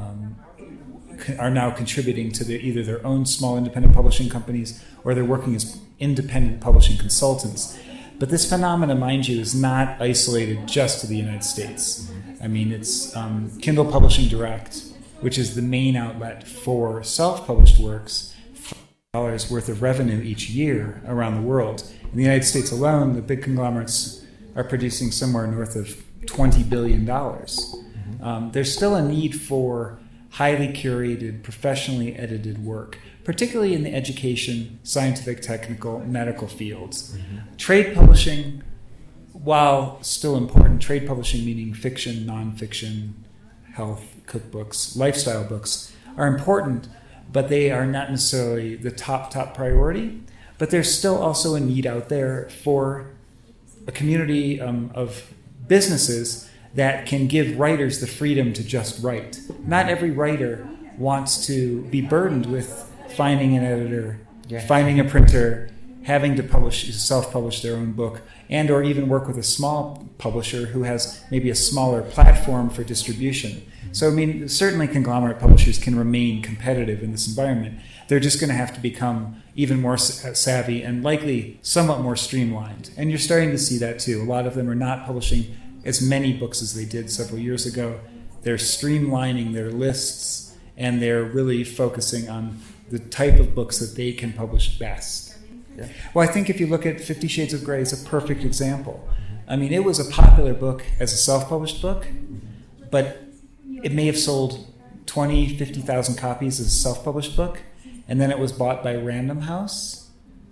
are now contributing to either their own small independent publishing companies or they're working as independent publishing consultants. But this phenomenon, mind you, is not isolated just to the United States. I mean, it's Kindle Publishing Direct, which is the main outlet for self-published works, $5 worth of revenue each year around the world. In the United States alone, the big conglomerates are producing somewhere north of $20 billion. There's still a need for highly curated, professionally edited work, particularly in the education, scientific, technical, medical fields. Trade publishing, while still important, trade publishing meaning fiction, nonfiction, health, cookbooks, lifestyle books, are important, but they are not necessarily the top priority. But there's still also a need out there for a community of businesses that can give writers the freedom to just write. Not every writer wants to be burdened with finding an editor, finding a printer, having to self-publish their own book, and or even work with a small publisher who has maybe a smaller platform for distribution. So, I mean, certainly conglomerate publishers can remain competitive in this environment. They're just going to have to become even more savvy and likely somewhat more streamlined. And you're starting to see that too. A lot of them are not publishing as many books as they did several years ago. They're streamlining their lists and they're really focusing on the type of books that they can publish best. Yeah. Well, I think if you look at 50 Shades of Grey, it's a perfect example. I mean, it was a popular book as a self-published book, but it may have sold 20, 50,000 copies as a self-published book, and then it was bought by Random House.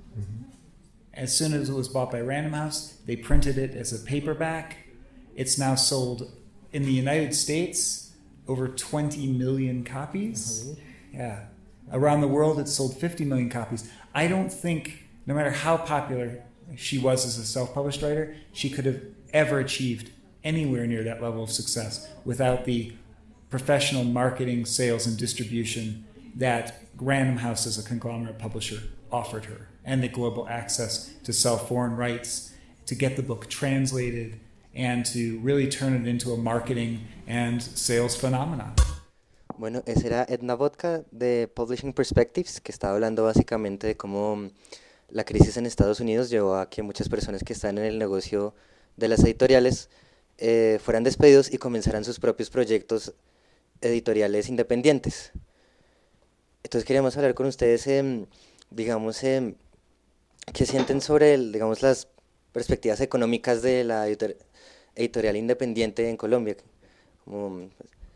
As soon as it was bought by Random House, they printed it as a paperback. It's now sold in the United States over 20 million copies. Yeah. Around the world, it's sold 50 million copies. I don't think, no matter how popular she was as a self-published writer, she could have ever achieved anywhere near that level of success without the professional marketing, sales, and distribution that Random House as a conglomerate publisher offered her, and the global access to sell foreign rights, to get the book translated, and to really turn it into a marketing and sales phenomenon. Bueno, ese era Ed Novatka de Publishing Perspectives, que estaba hablando básicamente de cómo la crisis en Estados Unidos llevó a que muchas personas que están en el negocio de las editoriales fueran despedidos y comenzaran sus propios proyectos editoriales independientes. Entonces queríamos hablar con ustedes digamos, ¿qué sienten sobre, digamos, las perspectivas económicas de la editorial independiente en Colombia? Como,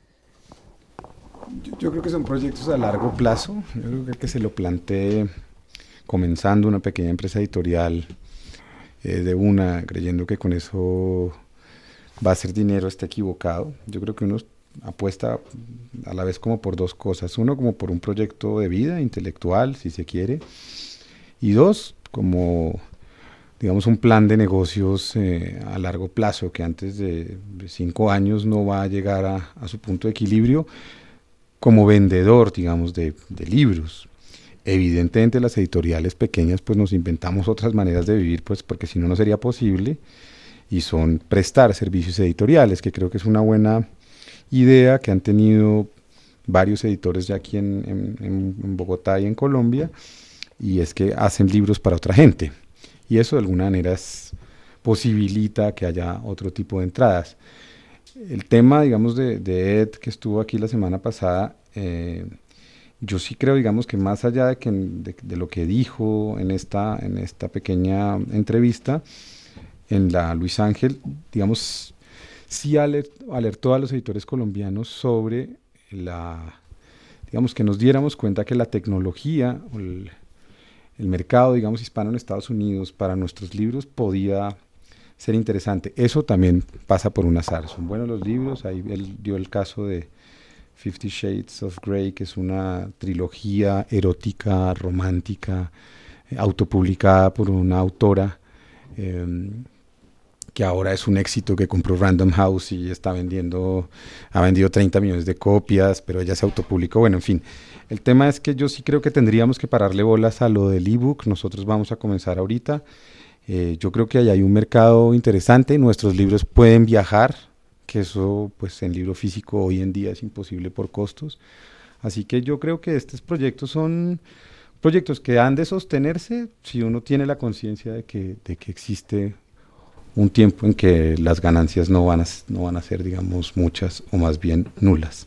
Yo creo que son proyectos a largo plazo. Yo creo que se lo plantee comenzando una pequeña empresa editorial de una, creyendo que con eso va a hacer dinero, está equivocado. Yo creo que uno apuesta a la vez como por dos cosas. Uno, como por un proyecto de vida intelectual, si se quiere. Y dos, como, digamos, un plan de negocios a largo plazo, que antes de 5 años no va a llegar a su punto de equilibrio como vendedor, digamos, de libros. Evidentemente las editoriales pequeñas pues nos inventamos otras maneras de vivir, pues porque si no, no sería posible, y son prestar servicios editoriales, que creo que es una buena idea que han tenido varios editores ya aquí en Bogotá y en Colombia, y es que hacen libros para otra gente, y eso de alguna manera posibilita que haya otro tipo de entradas. El tema, digamos, de Ed, que estuvo aquí la semana pasada, yo sí creo, digamos, que más allá de lo que dijo en esta pequeña entrevista, en la Luis Ángel, digamos, sí alertó a los editores colombianos sobre digamos, que nos diéramos cuenta que la tecnología, o el mercado, digamos, hispano en Estados Unidos para nuestros libros podía ser interesante. Eso también pasa por un azar. Son buenos los libros. Ahí él dio el caso de 50 Shades of Grey, que es una trilogía erótica, romántica, autopublicada por una autora que ahora es un éxito, que compró Random House y ha vendido 30 millones de copias, pero ella se autopublicó. Bueno, en fin, el tema es que yo sí creo que tendríamos que pararle bolas a lo del ebook. Nosotros vamos a comenzar ahorita. Yo creo que ahí hay un mercado interesante. Nuestros libros pueden viajar, que eso pues en libro físico hoy en día es imposible por costos. Así que yo creo que estos proyectos son proyectos que han de sostenerse si uno tiene la conciencia de que existe un tiempo en que las ganancias no van a ser, digamos, muchas o más bien nulas.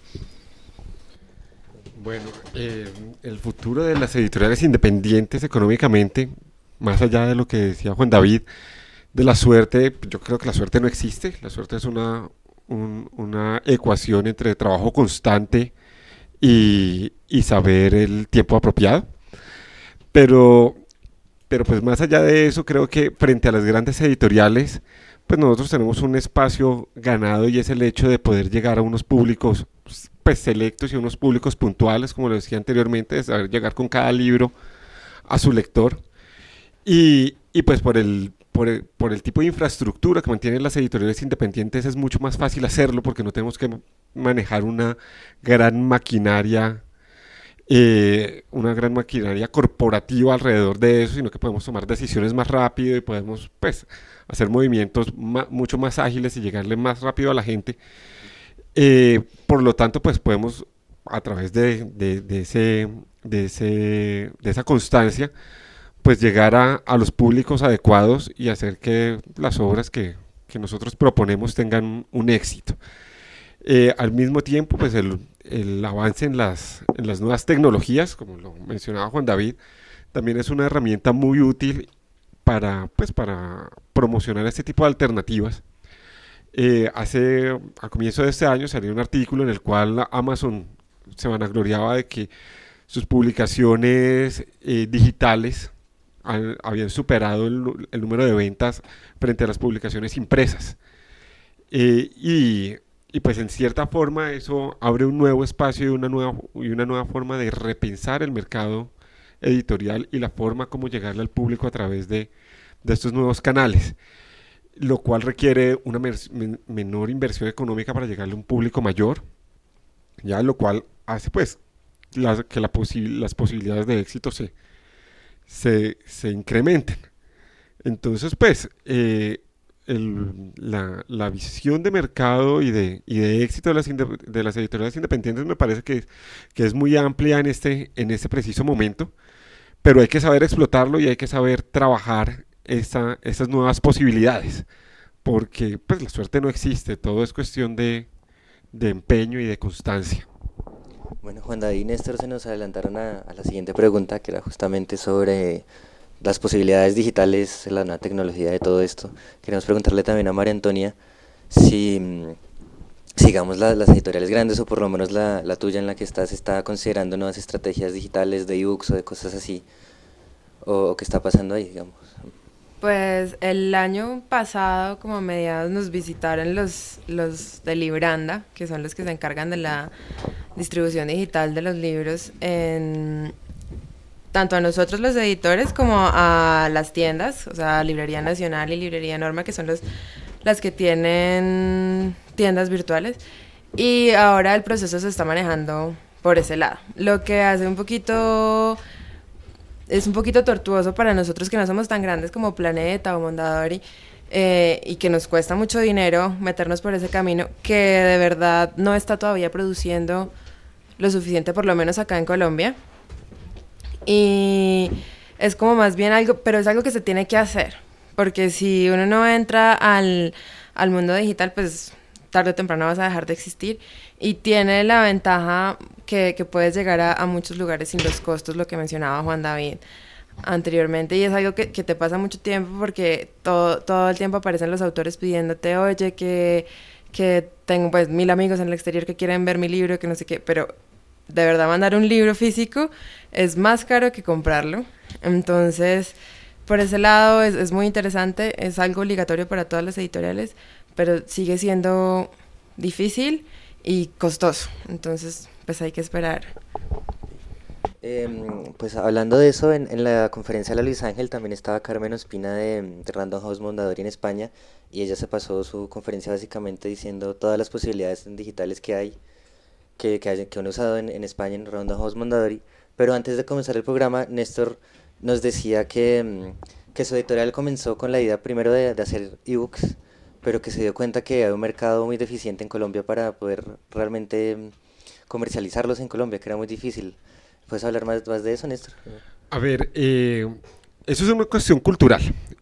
Bueno, el futuro de las editoriales independientes económicamente, más allá de lo que decía Juan David, de la suerte, yo creo que la suerte no existe. La suerte es una ecuación entre trabajo constante y saber el tiempo apropiado. Pero pues más allá de eso, creo que frente a las grandes editoriales, pues nosotros tenemos un espacio ganado, y es el hecho de poder llegar a unos públicos pues selectos y a unos públicos puntuales, como lo decía anteriormente, de saber llegar con cada libro a su lector. Y pues por el tipo de infraestructura que mantienen las editoriales independientes es mucho más fácil hacerlo, porque no tenemos que manejar una gran maquinaria corporativa alrededor de eso, sino que podemos tomar decisiones más rápido y podemos pues hacer movimientos mucho más ágiles y llegarle más rápido a la gente. Por lo tanto, pues podemos, a través de esa constancia, pues llegar a los públicos adecuados y hacer que las obras que nosotros proponemos tengan un éxito. Al mismo tiempo, pues el avance en las nuevas tecnologías, como lo mencionaba Juan David, también es una herramienta muy útil para promocionar este tipo de alternativas. Al comienzo de este año salió un artículo en el cual Amazon se vanagloriaba de que sus publicaciones digitales habían superado el número de ventas frente a las publicaciones impresas. Y pues en cierta forma eso abre un nuevo espacio y una nueva forma de repensar el mercado editorial y la forma como llegarle al público a través de estos nuevos canales, lo cual requiere una menor inversión económica para llegarle a un público mayor, ya lo cual hace pues que las posibilidades de éxito se incrementen. Entonces pues la visión de mercado y de éxito de las editoriales independientes me parece que es muy amplia en este preciso momento, pero hay que saber explotarlo y hay que saber trabajar esas nuevas posibilidades, porque pues la suerte no existe, todo es cuestión de empeño y de constancia. Bueno, Juan David y Néstor se nos adelantaron a la siguiente pregunta, que era justamente sobre las posibilidades digitales, la nueva tecnología de todo esto. Queremos preguntarle también a María Antonia si, sigamos las editoriales grandes, o por lo menos la tuya en la que estás, está considerando nuevas estrategias digitales de ebooks o de cosas así, o qué está pasando ahí, digamos. Pues el año pasado, como a mediados, nos visitaron los de Libranda, que son los que se encargan de la distribución digital de los libros, tanto a nosotros los editores como a las tiendas, o sea, Librería Nacional y Librería Norma, que son las que tienen tiendas virtuales, y ahora el proceso se está manejando por ese lado, lo que hace es un poquito tortuoso para nosotros que no somos tan grandes como Planeta o Mondadori, y que nos cuesta mucho dinero meternos por ese camino, que de verdad no está todavía produciendo lo suficiente, por lo menos acá en Colombia. Y es como más bien algo, pero es algo que se tiene que hacer, porque si uno no entra al mundo digital, pues tarde o temprano vas a dejar de existir, y tiene la ventaja que puedes llegar a muchos lugares sin los costos, lo que mencionaba Juan David anteriormente, y es algo que te pasa mucho tiempo, porque todo el tiempo aparecen los autores pidiéndote, oye, que tengo pues 1000 amigos en el exterior que quieren ver mi libro, que no sé qué, pero de verdad mandar un libro físico es más caro que comprarlo. Entonces, por ese lado es muy interesante, es algo obligatorio para todas las editoriales, pero sigue siendo difícil y costoso. Entonces, pues hay que esperar. Pues hablando de eso, en la conferencia de la Luis Ángel también estaba Carmen Ospina de Random House Mondadori en España, y ella se pasó su conferencia básicamente diciendo todas las posibilidades digitales que hay, que han usado en España en Random House Mondadori. Pero antes de comenzar el programa, Néstor nos decía que su editorial comenzó con la idea primero de hacer ebooks, pero que se dio cuenta que hay un mercado muy deficiente en Colombia para poder realmente comercializarlos en Colombia, que era muy difícil. ¿Puedes hablar más de eso, Néstor? A ver, eso es una cuestión cultural.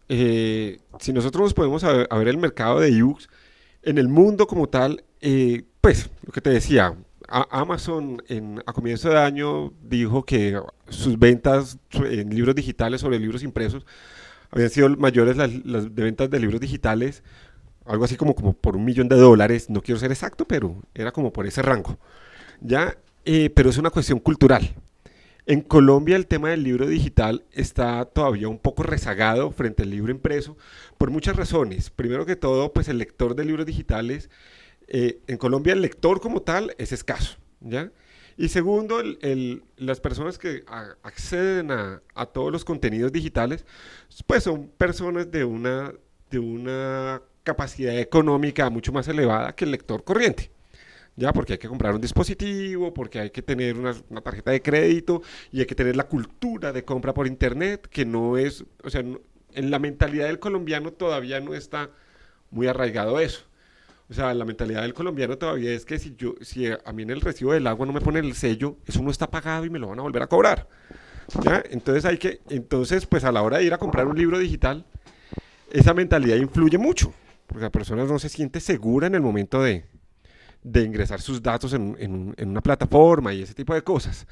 Si nosotros nos podemos a ver el mercado de ebooks en el mundo como tal, pues lo que te decía, Amazon a comienzo de año dijo que sus ventas en libros digitales sobre libros impresos habían sido mayores las de ventas de libros digitales, algo así como por $1 millón, no quiero ser exacto, pero era como por ese rango, ¿ya? Pero es una cuestión cultural. En Colombia el tema del libro digital está todavía un poco rezagado frente al libro impreso por muchas razones. Primero que todo, pues el lector de libros digitales, en Colombia el lector como tal es escaso, ¿ya? Y segundo, las personas que acceden a todos los contenidos digitales, pues son personas de una capacidad económica mucho más elevada que el lector corriente. Ya, porque hay que comprar un dispositivo, porque hay que tener una tarjeta de crédito y hay que tener la cultura de compra por internet, que no es, o sea, en la mentalidad del colombiano todavía no está muy arraigado eso. O sea, la mentalidad del colombiano todavía es que si a mí en el recibo del agua no me ponen el sello, eso no está pagado y me lo van a volver a cobrar. ¿Ya? Entonces, pues a la hora de ir a comprar un libro digital, esa mentalidad influye mucho, porque la persona no se siente segura en el momento de ingresar sus datos en una plataforma y ese tipo de cosas.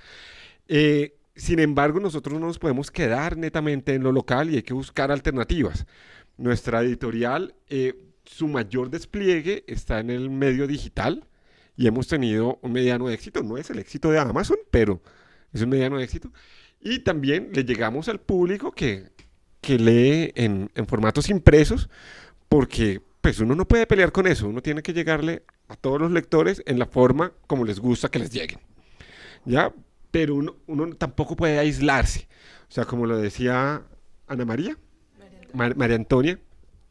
Sin embargo, nosotros no nos podemos quedar netamente en lo local y hay que buscar alternativas. Nuestra editorial, su mayor despliegue está en el medio digital y hemos tenido un mediano éxito. No es el éxito de Amazon, pero es un mediano éxito. Y también le llegamos al público que lee en formatos impresos, porque pues uno no puede pelear con eso, uno tiene que llegarle a todos los lectores en la forma como les gusta que les lleguen, ¿ya? Pero uno tampoco puede aislarse, o sea, como lo decía Ana María, María Antonia,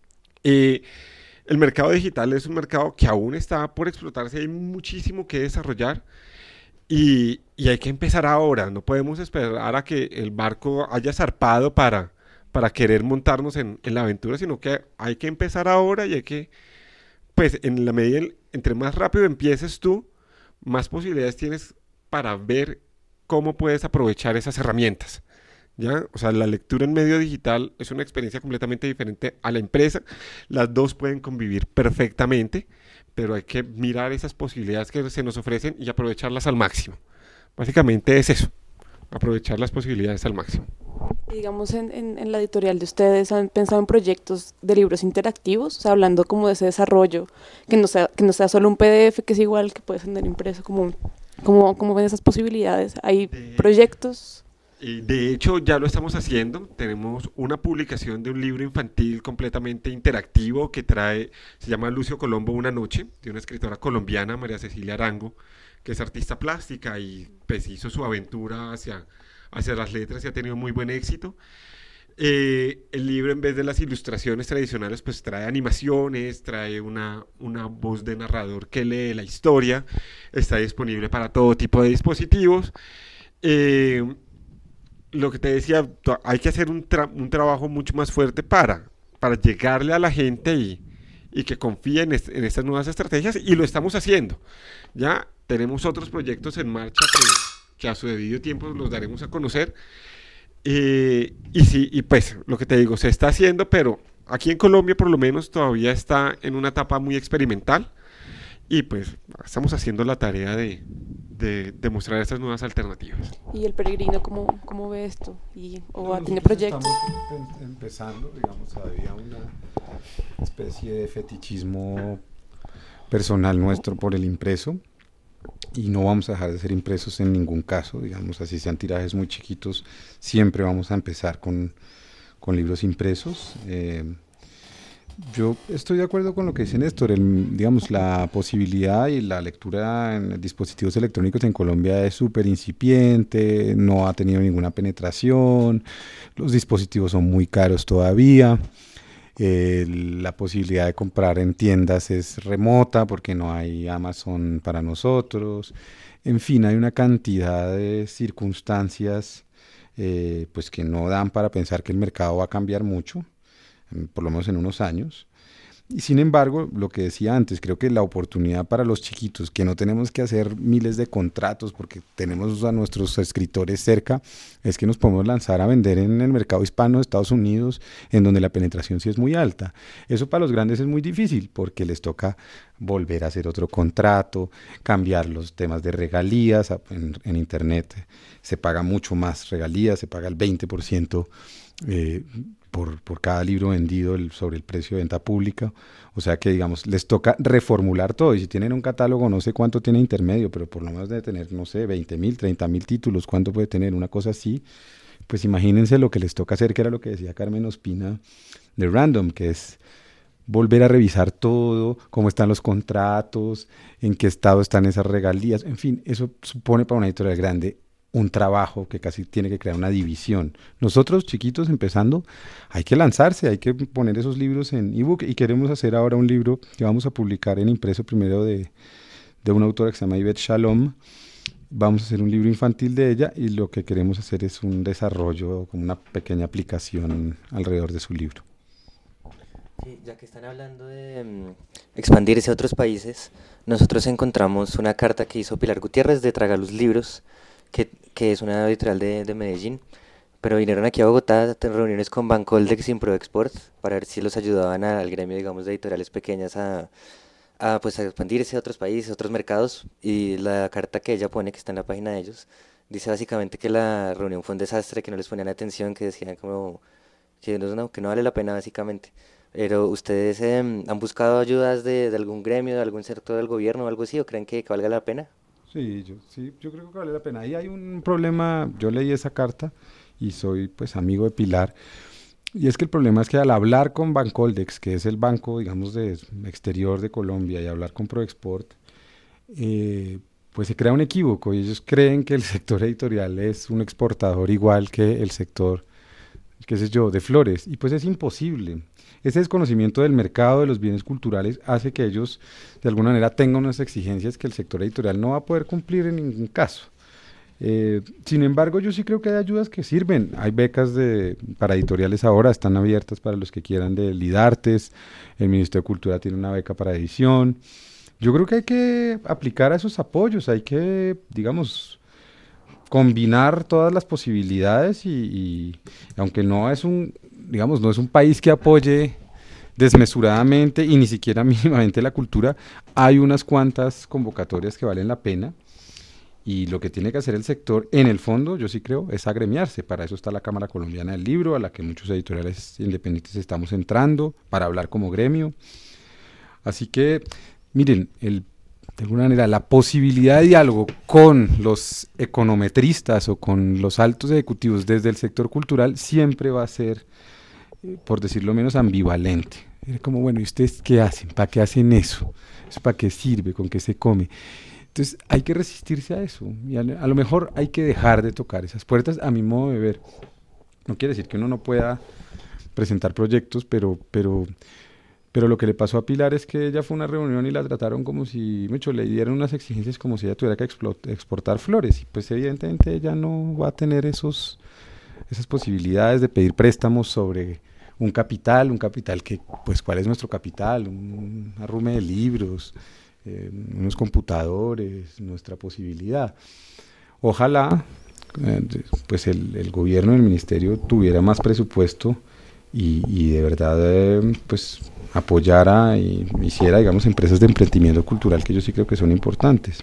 el mercado digital es un mercado que aún está por explotarse, hay muchísimo que desarrollar y hay que empezar ahora, no podemos esperar a que el barco haya zarpado para querer montarnos en la aventura, sino que hay que empezar ahora y hay que, pues en la medida, entre más rápido empieces tú, más posibilidades tienes para ver cómo puedes aprovechar esas herramientas, ¿ya? O sea, la lectura en medio digital es una experiencia completamente diferente a la impresa, las dos pueden convivir perfectamente, pero hay que mirar esas posibilidades que se nos ofrecen y aprovecharlas al máximo, Básicamente es eso, aprovechar las posibilidades al máximo. Digamos, en la editorial de ustedes, ¿han pensado en proyectos de libros interactivos? O sea, hablando como de ese desarrollo, que no sea solo un PDF, que es igual que puede ser impreso, como ven esas posibilidades. ¿Hay proyectos? De hecho, ya lo estamos haciendo. Tenemos una publicación de un libro infantil completamente interactivo que se llama Lucio Colombo Una Noche, de una escritora colombiana, María Cecilia Arango, que es artista plástica y pues hizo su aventura hacia las letras y ha tenido muy buen éxito. El libro, en vez de las ilustraciones tradicionales, pues trae animaciones, trae una voz de narrador que lee la historia, está disponible para todo tipo de dispositivos. Lo que te decía, hay que hacer un trabajo mucho más fuerte para llegarle a la gente y que confíe en estas nuevas estrategias, y lo estamos haciendo. Ya tenemos otros proyectos en marcha que a su debido tiempo los daremos a conocer. Y pues lo que te digo, se está haciendo, pero aquí en Colombia por lo menos todavía está en una etapa muy experimental, y pues estamos haciendo la tarea de mostrar estas nuevas alternativas. ¿Y el peregrino cómo ve esto? ¿Tiene proyectos? Estamos empezando, digamos, había una especie de fetichismo personal nuestro por el impreso, y no vamos a dejar de ser impresos en ningún caso, digamos, así sean tirajes muy chiquitos, siempre vamos a empezar con libros impresos. Yo estoy de acuerdo con lo que dice Néstor, digamos, la posibilidad y la lectura en dispositivos electrónicos en Colombia es súper incipiente, no ha tenido ninguna penetración, los dispositivos son muy caros todavía. La posibilidad de comprar en tiendas es remota porque no hay Amazon para nosotros. En fin, hay una cantidad de circunstancias pues que no dan para pensar que el mercado va a cambiar mucho, por lo menos en unos años. Y sin embargo, lo que decía antes, creo que la oportunidad para los chiquitos, que no tenemos que hacer miles de contratos porque tenemos a nuestros escritores cerca, es que nos podemos lanzar a vender en el mercado hispano de Estados Unidos, en donde la penetración sí es muy alta. Eso para los grandes es muy difícil porque les toca volver a hacer otro contrato, cambiar los temas de regalías. En Internet se paga mucho más regalías, se paga el 20% por cada libro vendido sobre el precio de venta pública, o sea que digamos les toca reformular todo, y si tienen un catálogo no sé cuánto tiene intermedio, pero por lo menos debe tener, no sé, 20.000, 30.000 títulos, cuánto puede tener una cosa así, pues imagínense lo que les toca hacer, que era lo que decía Carmen Ospina de Random, que es volver a revisar todo, cómo están los contratos, en qué estado están esas regalías, en fin, eso supone para una editorial grande un trabajo que casi tiene que crear una división. Nosotros, chiquitos, empezando, hay que lanzarse, hay que poner esos libros en ebook, y queremos hacer ahora un libro que vamos a publicar en impreso primero de una autora que se llama Ivette Shalom. Vamos a hacer un libro infantil de ella, y lo que queremos hacer es un desarrollo, como una pequeña aplicación alrededor de su libro. Sí, ya que están hablando de expandirse a otros países, nosotros encontramos una carta que hizo Pilar Gutiérrez de Tragaluz Libros, que es una editorial de Medellín, pero vinieron aquí a Bogotá a tener reuniones con Bancoldex y Proexport para ver si los ayudaban al gremio, digamos, de editoriales pequeñas pues a expandirse a otros países, a otros mercados, y la carta que ella pone, que está en la página de ellos, dice básicamente que la reunión fue un desastre, que no les ponían atención, que decían como que no vale la pena básicamente. Pero ¿ustedes han buscado ayudas de algún gremio, de algún sector del gobierno o algo así, o creen que valga la pena? Sí, yo creo que vale la pena. Ahí hay un problema, yo leí esa carta y soy pues amigo de Pilar, y es que el problema es que al hablar con Bancoldex, que es el banco, digamos, de exterior de Colombia, y hablar con Proexport, pues se crea un equívoco, y ellos creen que el sector editorial es un exportador igual que el sector, qué sé yo, de flores, y pues es imposible. Ese desconocimiento del mercado de los bienes culturales hace que ellos de alguna manera tengan unas exigencias que el sector editorial no va a poder cumplir en ningún caso. Sin embargo, yo sí creo que hay ayudas que sirven. Hay becas para editoriales ahora, están abiertas para los que quieran, de Lidartes. El Ministerio de Cultura tiene una beca para edición. Yo creo que hay que aplicar a esos apoyos, hay que, digamos, combinar todas las posibilidades, y aunque no es no es un país que apoye desmesuradamente y ni siquiera mínimamente la cultura, hay unas cuantas convocatorias que valen la pena, Y lo que tiene que hacer el sector, en el fondo, yo sí creo, es agremiarse. Para eso está la Cámara Colombiana del Libro, a la que muchos editoriales independientes estamos entrando, para hablar como gremio. Así que, miren, de alguna manera, la posibilidad de diálogo con los econometristas o con los altos ejecutivos desde el sector cultural siempre va a ser, por decirlo menos, ambivalente. Es como, bueno, ¿y ustedes qué hacen? ¿Para qué hacen eso? ¿Eso para qué sirve? ¿Con qué se come? Entonces hay que resistirse a eso, y a lo mejor hay que dejar de tocar esas puertas, a mi modo de ver. No quiere decir que uno no pueda presentar proyectos, pero lo que le pasó a Pilar es que ella fue a una reunión y la trataron como si, mucho, le dieron unas exigencias como si ella tuviera que exportar flores, y pues evidentemente ella no va a tener esas posibilidades de pedir préstamos sobre un capital que, pues, ¿cuál es nuestro capital? Un arrume de libros, unos computadores, nuestra posibilidad. Ojalá pues el gobierno, el ministerio tuviera más presupuesto y de verdad pues apoyara y hiciera, digamos, empresas de emprendimiento cultural, que yo sí creo que son importantes.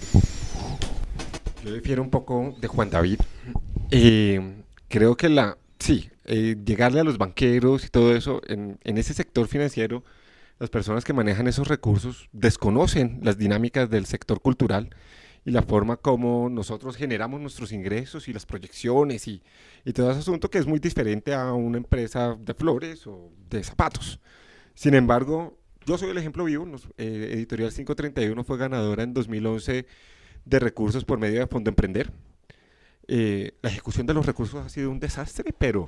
Yo difiero un poco de Juan David. Creo que llegarle a los banqueros y todo eso, en ese sector financiero, las personas que manejan esos recursos desconocen las dinámicas del sector cultural y la forma como nosotros generamos nuestros ingresos y las proyecciones y todo ese asunto, que es muy diferente a una empresa de flores o de zapatos. Sin embargo, yo soy el ejemplo vivo. Editorial 531 fue ganadora en 2011 de recursos por medio de Fondo Emprender. La ejecución de los recursos ha sido un desastre, pero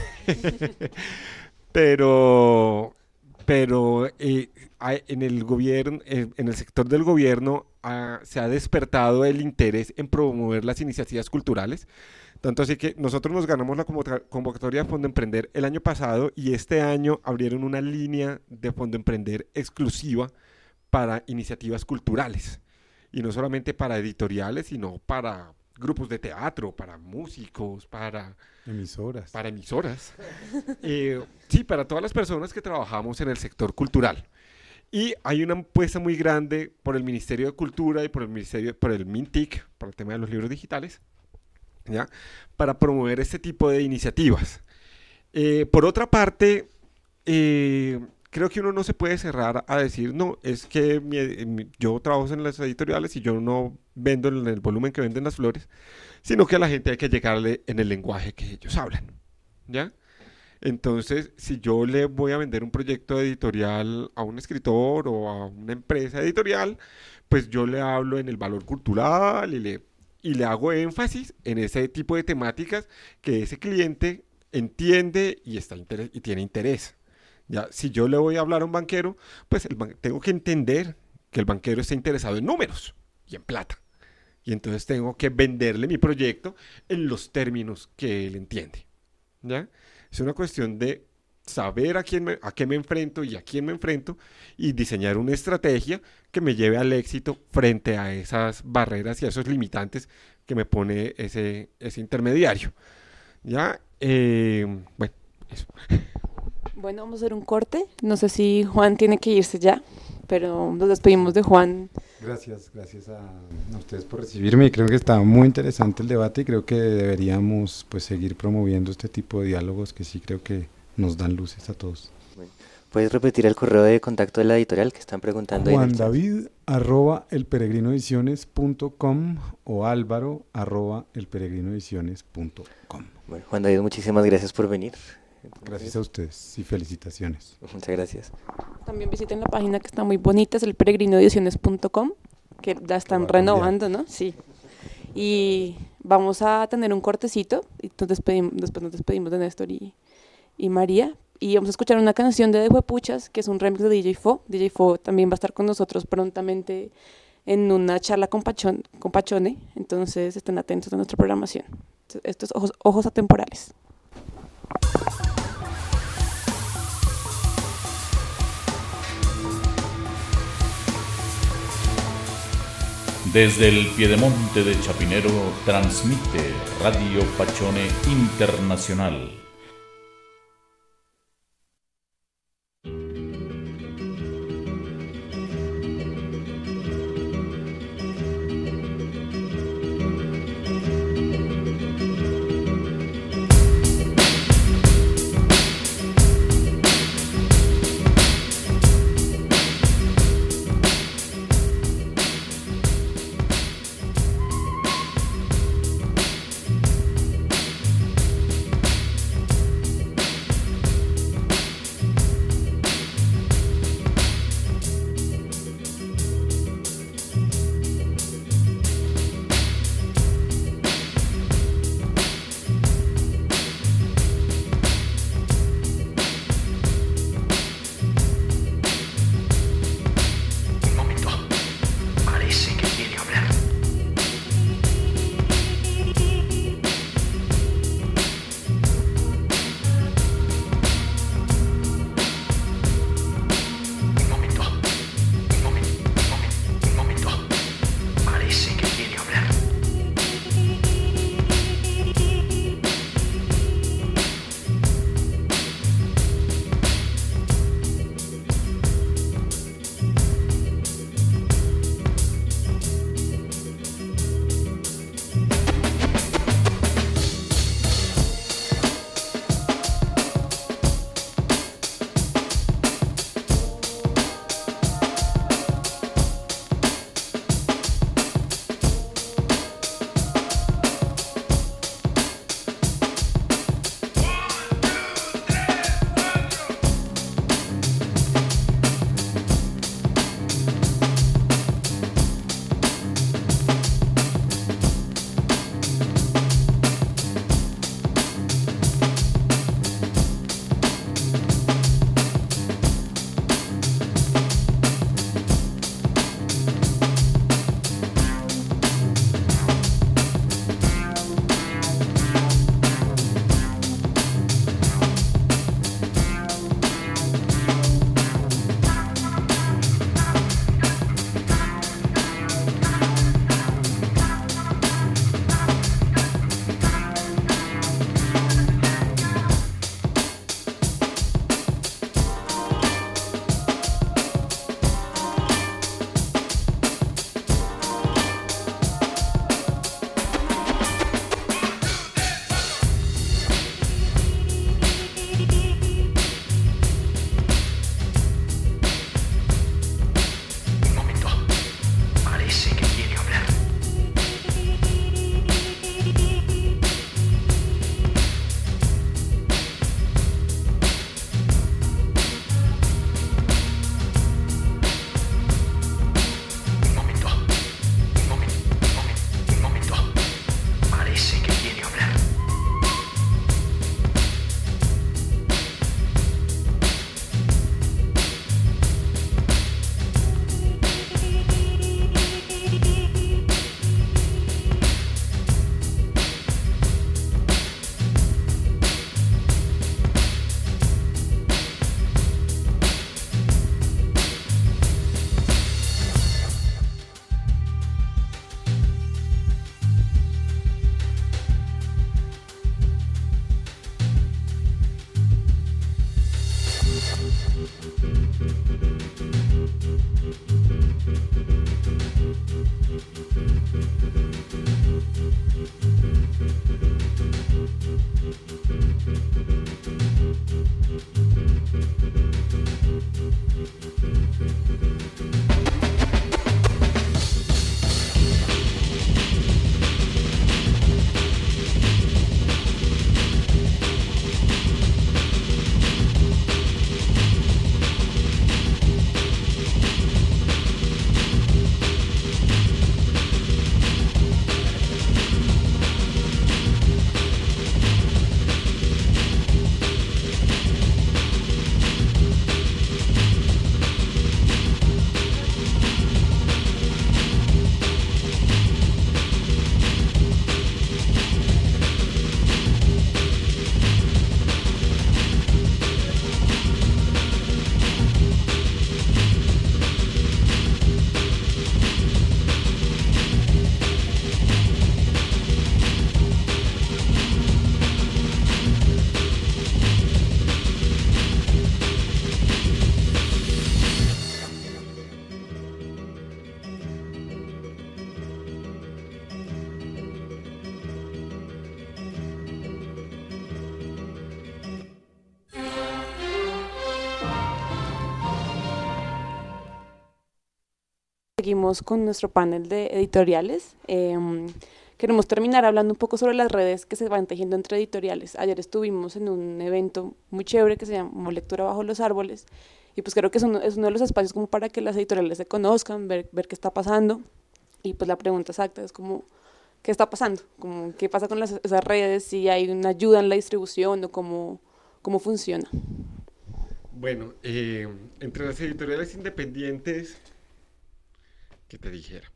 en el gobierno, en el sector del gobierno, se ha despertado el interés en promover las iniciativas culturales. Tanto así que nosotros nos ganamos la convocatoria de Fondo Emprender el año pasado, y este año abrieron una línea de Fondo Emprender exclusiva para iniciativas culturales. Y no solamente para editoriales, sino para grupos de teatro, para músicos, para emisoras. Sí, para todas las personas que trabajamos en el sector cultural. Y hay una apuesta muy grande por el Ministerio de Cultura y por el MINTIC, por el tema de los libros digitales, ¿ya?, para promover este tipo de iniciativas. Por otra parte, creo que uno no se puede cerrar a decir, no, es que yo trabajo en las editoriales y yo no vendo en el volumen que venden las flores, sino que a la gente hay que llegarle en el lenguaje que ellos hablan, ¿ya? Entonces, si yo le voy a vender un proyecto editorial a un escritor o a una empresa editorial, pues yo le hablo en el valor cultural y le hago énfasis en ese tipo de temáticas que ese cliente entiende y tiene interés. Ya, si yo le voy a hablar a un banquero, pues tengo que entender que el banquero está interesado en números y en plata. Y entonces tengo que venderle mi proyecto en los términos que él entiende, ¿ya? Es una cuestión de saber a qué me enfrento y a quién me enfrento, y diseñar una estrategia que me lleve al éxito frente a esas barreras y a esos limitantes que me pone ese intermediario, ¿ya? Bueno, eso. Bueno, vamos a hacer un corte. No sé si Juan tiene que irse ya, pero nos despedimos de Juan. Gracias a ustedes por recibirme, y creo que está muy interesante el debate, y creo que deberíamos, pues, seguir promoviendo este tipo de diálogos que sí creo que nos dan luces a todos. Bueno, ¿puedes repetir el correo de contacto de la editorial que están preguntando? juandavid@elperegrinoediciones.com o alvaro@elperegrinoediciones.com. Bueno, Juan David, muchísimas gracias por venir. Gracias a ustedes y felicitaciones. Muchas gracias. También visiten la página, que está muy bonita, es elperegrinoediciones.com, que la están renovando, ¿no? Sí. Y vamos a tener un cortecito, y después nos despedimos de Néstor y María, y vamos a escuchar una canción de Juepuchas, que es un remix de DJ Fo. DJ Fo también va a estar con nosotros prontamente en una charla con Pachone, entonces estén atentos a nuestra programación. Esto es Ojos Atemporales. Desde el piedemonte de Chapinero transmite Radio Pachone Internacional. Seguimos con nuestro panel de editoriales. Queremos terminar hablando un poco sobre las redes que se van tejiendo entre editoriales. Ayer estuvimos en un evento muy chévere que se llamó Lectura Bajo los Árboles, y pues creo que es uno de los espacios como para que las editoriales se conozcan, ver qué está pasando, y pues la pregunta exacta es como, ¿qué está pasando? Como, ¿qué pasa con esas redes? Si hay una ayuda en la distribución o cómo funciona. Bueno, entre las editoriales independientes, ¿qué te dijera?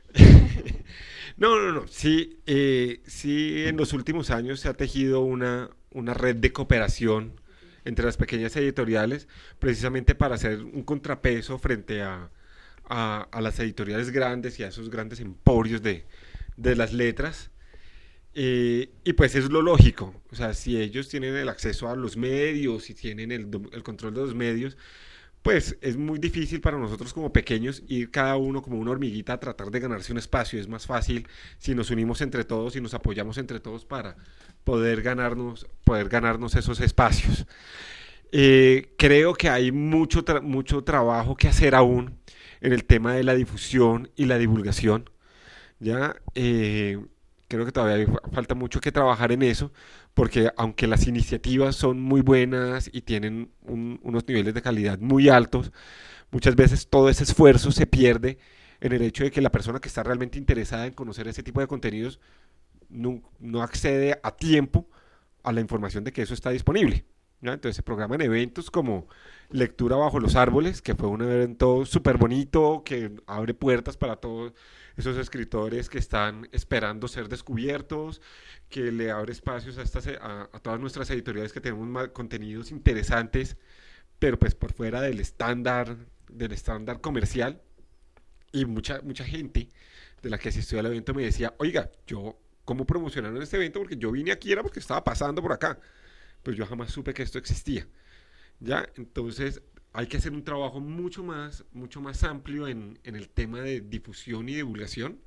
No. Sí, sí, en los últimos años se ha tejido una red de cooperación entre las pequeñas editoriales, precisamente para hacer un contrapeso frente a las editoriales grandes y a esos grandes emporios de las letras. Y pues es lo lógico, o sea, si ellos tienen el acceso a los medios y tienen el control de los medios, pues es muy difícil para nosotros como pequeños ir cada uno como una hormiguita a tratar de ganarse un espacio. Es más fácil si nos unimos entre todos y nos apoyamos entre todos para poder ganarnos esos espacios. Creo que hay mucho trabajo que hacer aún en el tema de la difusión y la divulgación. ¿Ya? Creo que todavía falta mucho que trabajar en eso, porque aunque las iniciativas son muy buenas y tienen unos niveles de calidad muy altos, muchas veces todo ese esfuerzo se pierde en el hecho de que la persona que está realmente interesada en conocer ese tipo de contenidos no accede a tiempo a la información de que eso está disponible, ¿no? Entonces se programan eventos como Lectura Bajo los Árboles, que fue un evento súper bonito, que abre puertas para todos esos escritores que están esperando ser descubiertos, que le abre espacios a todas nuestras editoriales que tenemos contenidos interesantes, pero pues por fuera del estándar comercial. Y mucha gente de la que asistió al evento me decía, oiga, ¿cómo promocionaron este evento? Porque yo vine aquí era porque estaba pasando por acá, pues yo jamás supe que esto existía. ¿Ya? Entonces hay que hacer un trabajo mucho más amplio en el tema de difusión y divulgación,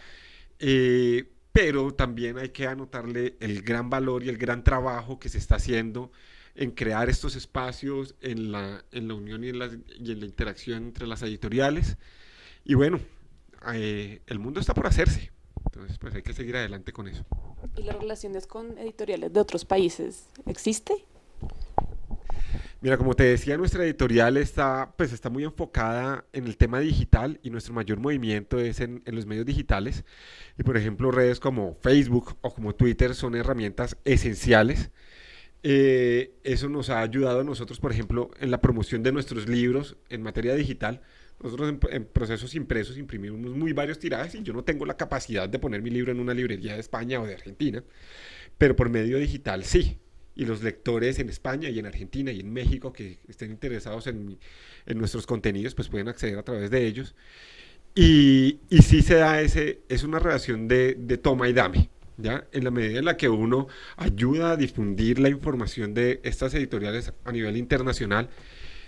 pero también hay que anotarle el gran valor y el gran trabajo que se está haciendo en crear estos espacios, en la unión y en la interacción entre las editoriales. Y bueno, el mundo está por hacerse, entonces pues hay que seguir adelante con eso. ¿Y las relaciones con editoriales de otros países existe? Mira, como te decía, nuestra editorial está muy enfocada en el tema digital, y nuestro mayor movimiento es en los medios digitales. Y por ejemplo, redes como Facebook o como Twitter son herramientas esenciales. Eso nos ha ayudado a nosotros, por ejemplo, en la promoción de nuestros libros en materia digital. Nosotros en procesos impresos imprimimos muy varios tirajes, y yo no tengo la capacidad de poner mi libro en una librería de España o de Argentina, pero por medio digital sí. Y los lectores en España y en Argentina y en México que estén interesados en nuestros contenidos, pues pueden acceder a través de ellos. Y sí se da es una relación de toma y dame, ¿ya? En la medida en la que uno ayuda a difundir la información de estas editoriales a nivel internacional,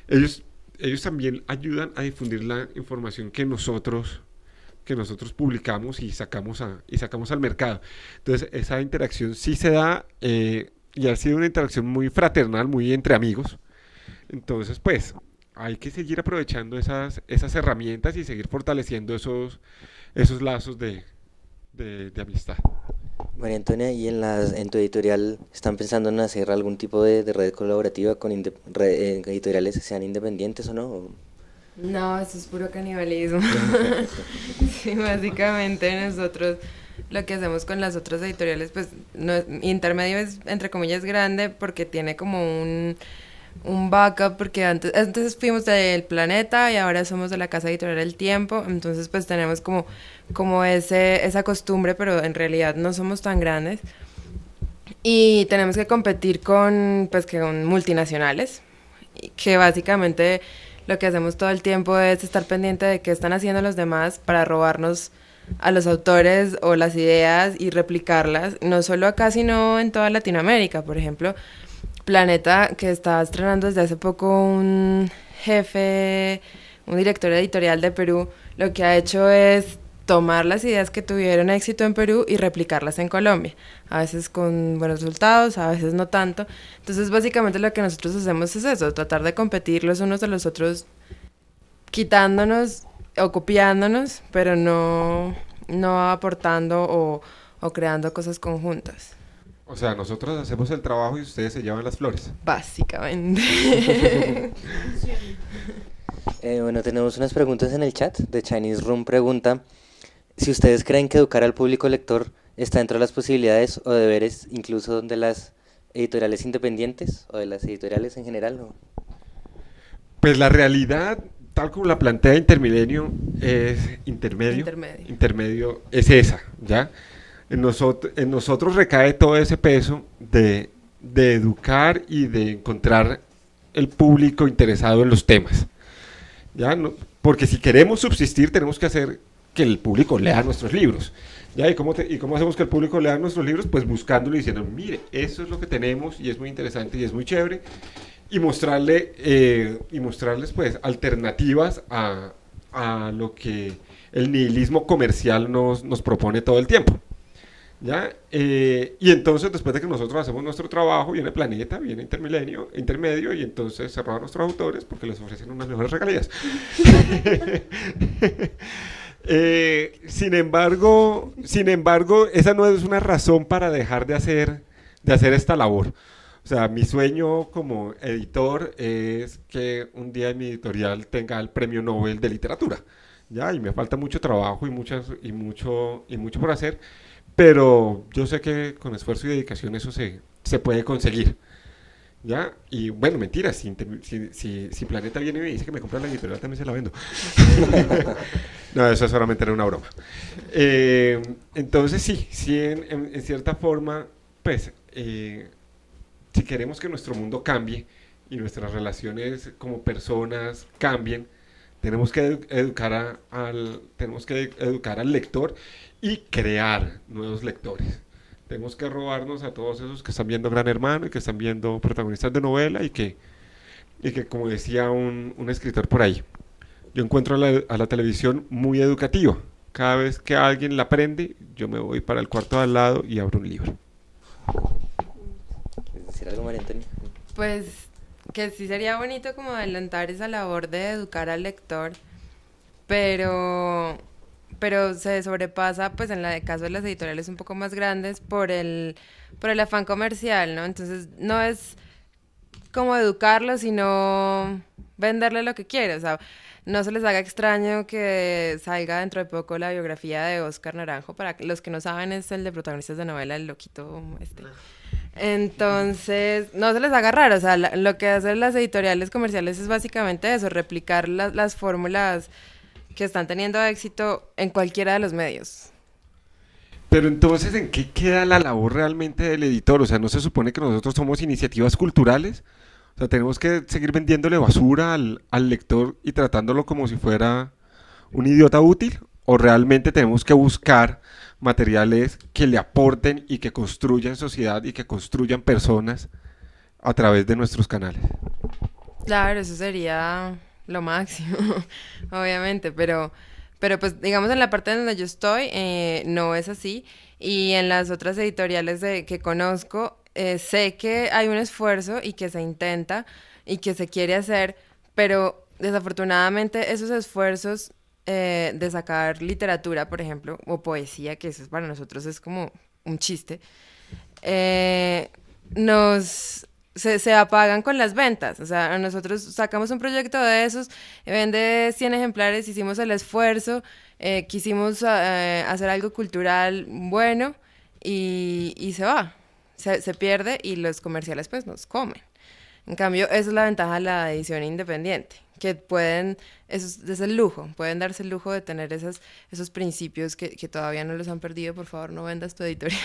ellos también ayudan a difundir la información que nosotros publicamos y sacamos al mercado. Entonces, esa interacción sí se da, y ha sido una interacción muy fraternal, muy entre amigos. Entonces, pues, hay que seguir aprovechando esas herramientas y seguir fortaleciendo esos lazos de amistad. María Antonia, ¿y en tu editorial están pensando en hacer algún tipo de red colaborativa con editoriales que sean independientes o no? No, eso es puro canibalismo. Sí, básicamente nosotros lo que hacemos con las otras editoriales, pues Intermedio es, entre comillas, grande porque tiene como un backup, porque antes fuimos del Planeta y ahora somos de la Casa Editorial El Tiempo, entonces pues tenemos como esa costumbre, pero en realidad no somos tan grandes y tenemos que competir con multinacionales, que básicamente lo que hacemos todo el tiempo es estar pendiente de qué están haciendo los demás para robarnos a los autores o las ideas y replicarlas, no solo acá sino en toda Latinoamérica. Por ejemplo, Planeta, que está estrenando desde hace poco un director editorial de Perú, lo que ha hecho es tomar las ideas que tuvieron éxito en Perú y replicarlas en Colombia, a veces con buenos resultados, a veces no tanto. Entonces básicamente lo que nosotros hacemos es eso, tratar de competir los unos de los otros, quitándonos o copiándonos, pero no aportando o creando cosas conjuntas. O sea, nosotros hacemos el trabajo y ustedes se llevan las flores. Básicamente. Bueno, tenemos unas preguntas en el chat. The Chinese Room pregunta si ustedes creen que educar al público lector está dentro de las posibilidades o deberes incluso de las editoriales independientes o de las editoriales en general, ¿no? Pues la realidad, tal como la plantea Intermilenio, es intermedio es esa, ¿ya? En nosotros recae todo ese peso de educar y de encontrar el público interesado en los temas, ¿ya? No, porque si queremos subsistir tenemos que hacer que el público lea nuestros libros, ¿ya? ¿Y cómo hacemos que el público lea nuestros libros? Pues buscándolo y diciendo, mire, eso es lo que tenemos y es muy interesante y es muy chévere, y mostrarles pues alternativas a lo que el nihilismo comercial nos propone todo el tiempo, ¿ya? Y entonces después de que nosotros hacemos nuestro trabajo, viene Planeta, viene Intermedio, y entonces se roban nuestros autores porque les ofrecen unas mejores regalías. Sin embargo, esa no es una razón para dejar de hacer esta labor. O sea, mi sueño como editor es que un día mi editorial tenga el Premio Nobel de Literatura, ¿ya? Y me falta mucho trabajo y mucho por hacer, pero yo sé que con esfuerzo y dedicación eso se puede conseguir, ¿ya? Y bueno, mentira, si Planeta viene y me dice que me compra la editorial, también se la vendo. No, eso solamente era una broma. Entonces sí, en cierta forma, pues, si queremos que nuestro mundo cambie y nuestras relaciones como personas cambien, tenemos que educar al lector y crear nuevos lectores. Tenemos que robarnos a todos esos que están viendo Gran Hermano y que están viendo protagonistas de novela y que como decía un escritor por ahí, yo encuentro a la televisión muy educativa. Cada vez que alguien la prende, yo me voy para el cuarto de al lado y abro un libro. ¿Quieres decir algo, María Antonia? Pues que sí sería bonito como adelantar esa labor de educar al lector, pero se sobrepasa, pues en el caso de las editoriales un poco más grandes, por el afán comercial, ¿no? Entonces no es como educarlo, sino venderle lo que quiere. O sea, no se les haga extraño que salga dentro de poco la biografía de Oscar Naranjo. Para los que no saben, es el de protagonistas de novela, el loquito este. Entonces, no se les haga raro. O sea, lo que hacen las editoriales comerciales es básicamente eso, replicar las fórmulas que están teniendo éxito en cualquiera de los medios. Pero entonces, ¿en qué queda la labor realmente del editor? O sea, ¿no se supone que nosotros somos iniciativas culturales? O sea, ¿tenemos que seguir vendiéndole basura al lector y tratándolo como si fuera un idiota útil? ¿O realmente tenemos que buscar materiales que le aporten y que construyan sociedad y que construyan personas a través de nuestros canales? Claro, eso sería lo máximo, obviamente, pero pues digamos en la parte en donde yo estoy no es así y en las otras editoriales que conozco sé que hay un esfuerzo y que se intenta y que se quiere hacer, pero desafortunadamente esos esfuerzos de sacar literatura, por ejemplo, o poesía, que eso para nosotros es como un chiste, eh, se apagan con las ventas. O sea, nosotros sacamos un proyecto de esos, vende 100 ejemplares, hicimos el esfuerzo, quisimos hacer algo cultural bueno y se va, se pierde y los comerciales pues nos comen. En cambio, esa es la ventaja de la edición independiente, que pueden, eso es el lujo, pueden darse el lujo de tener esos principios que todavía no los han perdido. Por favor, no vendas tu editorial.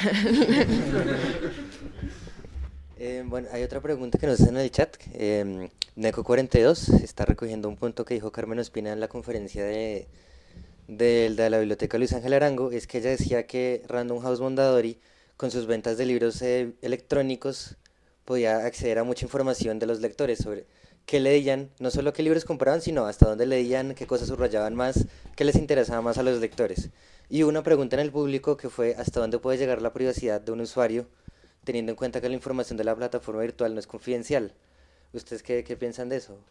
Bueno, hay otra pregunta que nos hacen en el chat. Neco42 está recogiendo un punto que dijo Carmen Ospina en la conferencia de la Biblioteca Luis Ángel Arango. Es que ella decía que Random House Mondadori, con sus ventas de libros electrónicos, podía acceder a mucha información de los lectores sobre qué leían, no solo qué libros compraban, sino hasta dónde leían, qué cosas subrayaban más, qué les interesaba más a los lectores. Y una pregunta en el público que fue hasta dónde puede llegar la privacidad de un usuario, teniendo en cuenta que la información de la plataforma virtual no es confidencial. ¿Ustedes qué piensan de eso?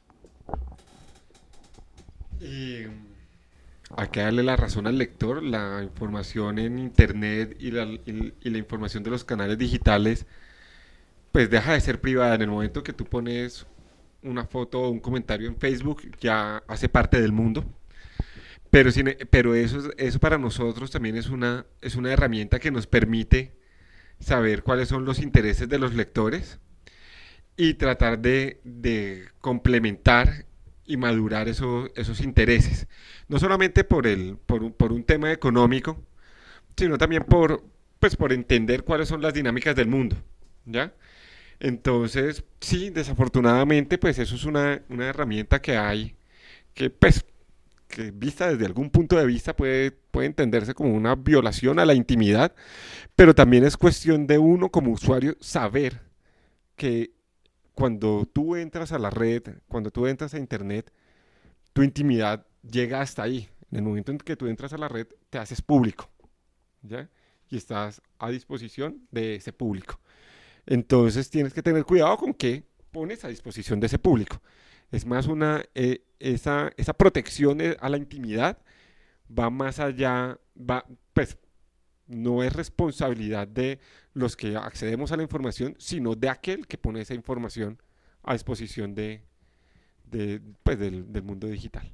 Hay que darle la razón al lector. La información en internet y la información de los canales digitales pues deja de ser privada. En el momento que tú pones una foto o un comentario en Facebook, ya hace parte del mundo. Pero eso para nosotros también es una herramienta que nos permite saber cuáles son los intereses de los lectores y tratar de complementar y madurar esos intereses. No solamente por un tema económico, sino también por entender cuáles son las dinámicas del mundo, ¿ya? Entonces, sí, desafortunadamente, pues eso es una herramienta que hay, que pues, que vista desde algún punto de vista puede entenderse como una violación a la intimidad, pero también es cuestión de uno como usuario saber que cuando tú entras a la red, cuando tú entras a internet, tu intimidad llega hasta ahí. En el momento en que tú entras a la red, te haces público, ¿ya? Y estás a disposición de ese público. Entonces tienes que tener cuidado con qué pones a disposición de ese público. Es más esa protección a la intimidad va más allá, pues no es responsabilidad de los que accedemos a la información, sino de aquel que pone esa información a disposición pues del mundo digital.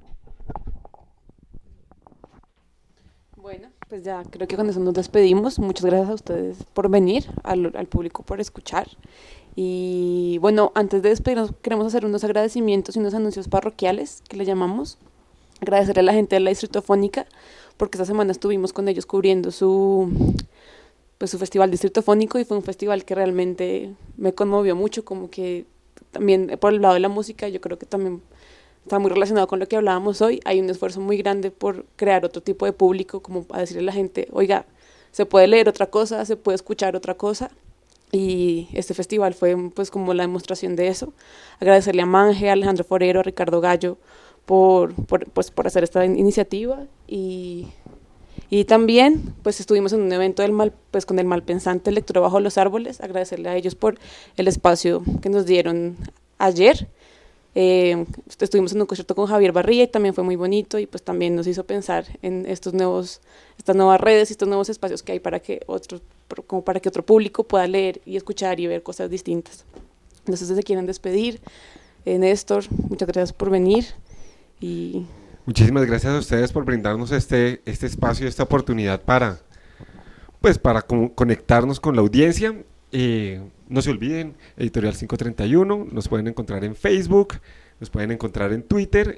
Bueno, pues ya creo que con eso nos despedimos. Muchas gracias a ustedes por venir, al público por escuchar. Y bueno, antes de despedirnos queremos hacer unos agradecimientos y unos anuncios parroquiales que le llamamos. Agradecerle a la gente de la Distritofónica porque esta semana estuvimos con ellos cubriendo su festival distritofónico y fue un festival que realmente me conmovió mucho, como que también por el lado de la música yo creo que también está muy relacionado con lo que hablábamos hoy. Hay un esfuerzo muy grande por crear otro tipo de público, como a decirle a la gente, oiga, se puede leer otra cosa, se puede escuchar otra cosa. Y este festival fue pues como la demostración de eso. Agradecerle a Manje, a Alejandro Forero, a Ricardo Gallo por hacer esta iniciativa y también pues estuvimos en un evento con el Malpensante Lectura Bajo los Árboles. Agradecerle a ellos por el espacio que nos dieron ayer. Estuvimos en un concierto con Javier Barría y también fue muy bonito y pues también nos hizo pensar en estas nuevas redes y estos nuevos espacios que hay para que otro público pueda leer y escuchar y ver cosas distintas. Entonces se quieren despedir. Néstor, muchas gracias por venir y muchísimas gracias a ustedes por brindarnos este espacio, esta oportunidad para conectarnos con la audiencia. No se olviden, Editorial 531, nos pueden encontrar en Facebook, nos pueden encontrar en Twitter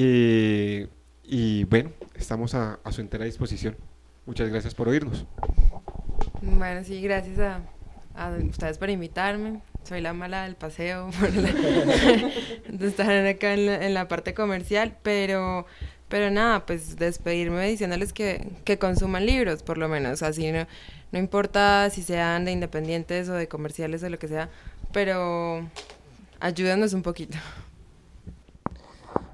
y bueno, estamos a su entera disposición. Muchas gracias por oírnos. Bueno, sí, gracias a ustedes por invitarme. Soy la mala del paseo de estar acá en la parte comercial, pero nada, pues despedirme diciéndoles que consuman libros, por lo menos, así no importa si sean de independientes o de comerciales o lo que sea, pero ayúdenos un poquito.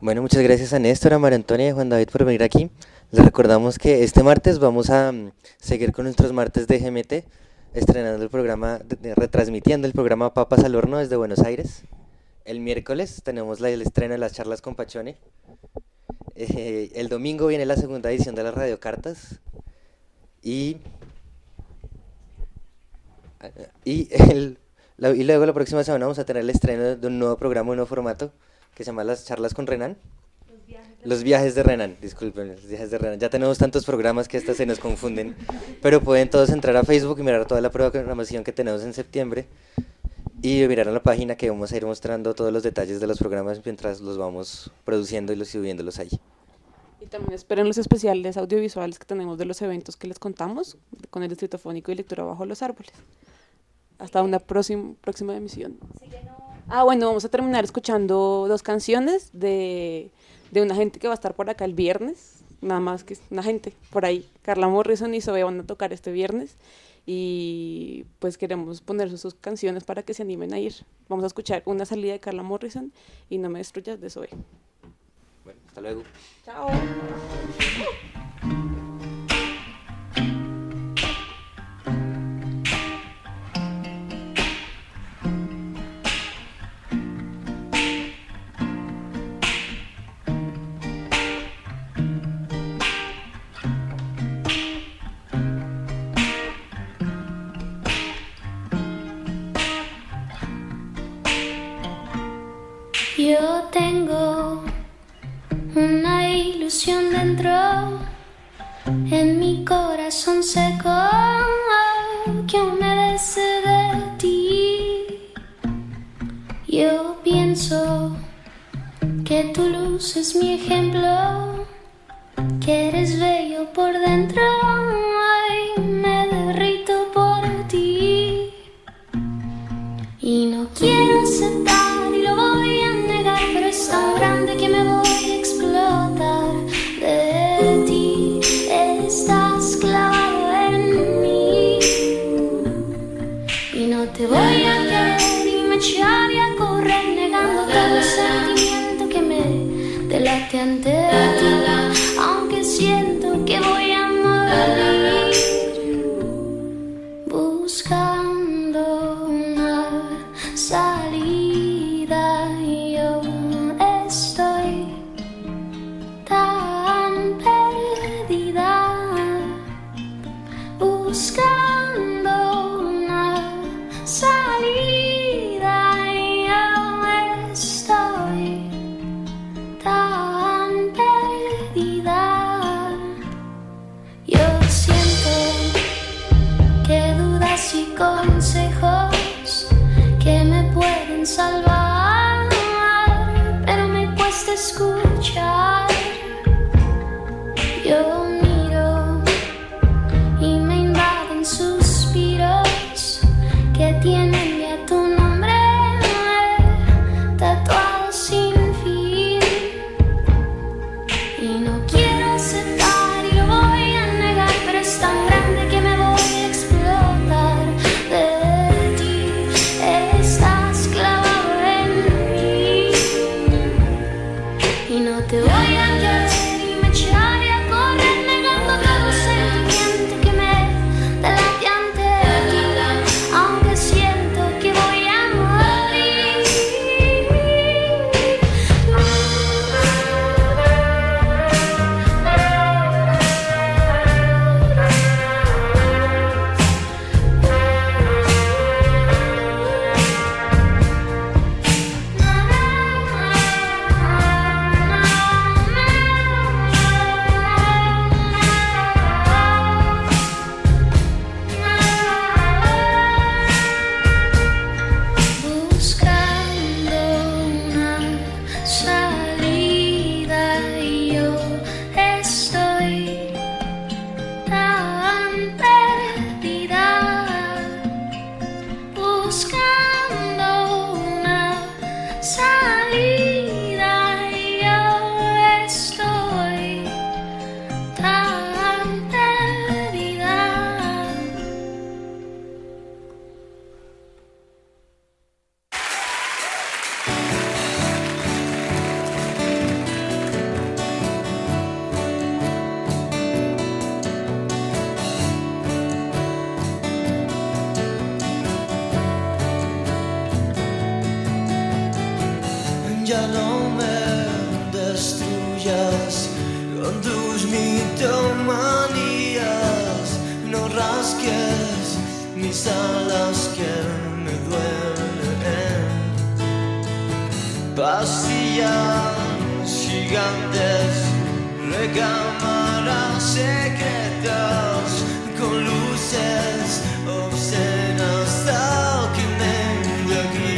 Bueno, muchas gracias a Néstor, a María Antonia y a Juan David por venir aquí. Les recordamos que este martes vamos a seguir con nuestros martes de GMT, estrenando el programa, retransmitiendo el programa Papas al Horno desde Buenos Aires. El miércoles tenemos el estreno de las charlas con Pachone. El domingo viene la segunda edición de las radiocartas. Y luego la próxima semana vamos a tener el estreno de un nuevo programa, un nuevo formato que se llama Las charlas con Renan. Los viajes de Renan, disculpen, los viajes de Renan. Ya tenemos tantos programas que hasta se nos confunden, pero pueden todos entrar a Facebook y mirar toda la programación que tenemos en septiembre y mirar en la página que vamos a ir mostrando todos los detalles de los programas mientras los vamos produciendo y subiéndolos ahí. Y también esperen los especiales audiovisuales que tenemos de los eventos que les contamos, con el Distrito Fónico y Lectura Bajo los Árboles. Hasta una próxima emisión. Bueno, vamos a terminar escuchando 2 canciones de una gente que va a estar por acá el viernes, nada más que una gente por ahí. Carla Morrison y Zoe van a tocar este viernes y pues queremos poner sus canciones para que se animen a ir. Vamos a escuchar Una salida de Carla Morrison y No me destruyas de Zoe. Bueno, hasta luego. Chao. Yo tengo una ilusión dentro, en mi corazón seco, que humedece de ti. Yo pienso que tu luz es mi ejemplo, que eres bello por dentro, ay, me derrito por ti. Y no quiero aceptar y lo voy a negar, pero es tan grande que me voy a explotar de ti. Estás clavado en mí y no te voy a querer y me echaré a correr negando cada sentimiento que me delate ante ti, aunque siento que voy a morir buscando una salida. Yo estoy tan perdida buscando una salida. Yo estoy tan perdida. Yo siento que dudas y consejos que me pueden salvar, pero me cuesta escuchar. Yo miro y me invaden suspiros que tienen ya tu nombre tatuado sin fin. Y no quiero aceptar y lo voy a negar, pero es tan grande que me voy a explotar de ti. Estás clavado en mí y no te voy a querer y me echaré a correr negando todo sentimiento que me delate ante ti, aunque siento que voy a morir. Ya no me destruyas con tus mitomanías, no rasques mis alas que me duelen. Pastillas gigantes, recámaras secretas con luces obscenas, sáquenme de aquí.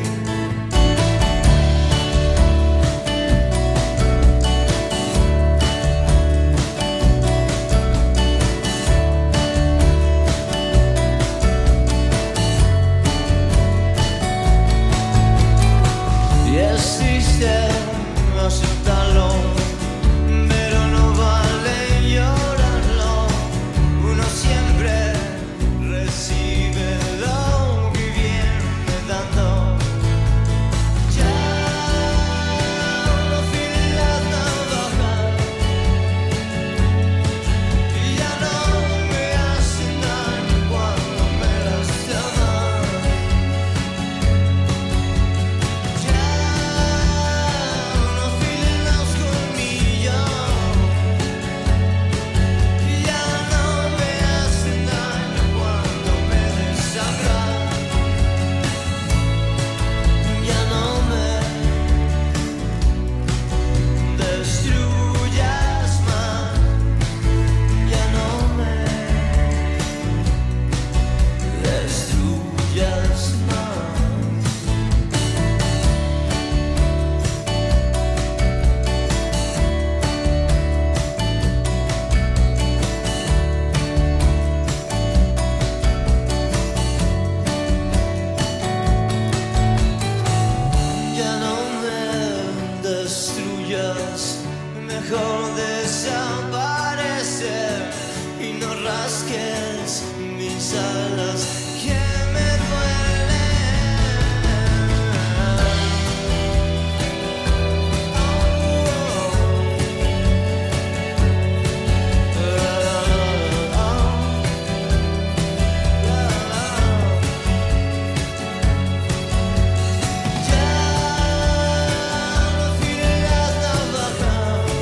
Y es triste aceptarlo, pero no vale llorarlo. Uno siempre recibe lo que viene dando. Ya no afilo la navaja, y ya no me hacen daño cuando me lastiman. Ya no afilen los colmillos, y ya no me hacen daño cuando me desangran. Ya no me destruyas más, ya no me destruyas más. Ya no me destruyas, mejor desaparecer y no rasques mis alas que me Ya no afilo la navaja,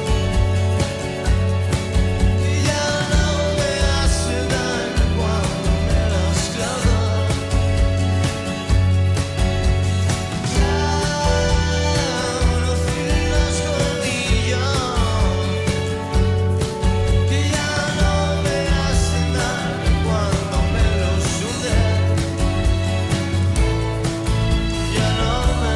y ya no me hace daño cuando me las clavan. Ya no afilo los colmillos, y ya no me hacen daño cuando me los hunden. Ya no me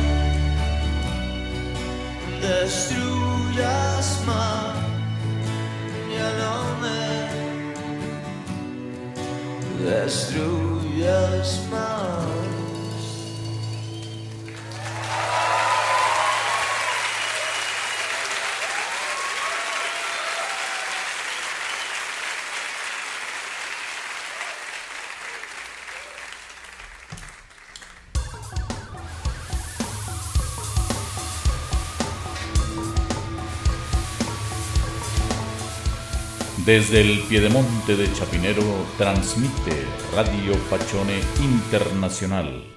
destruyas más, ya no me destruyas más. Desde el piedemonte de Chapinero transmite Radio Pachone Internacional.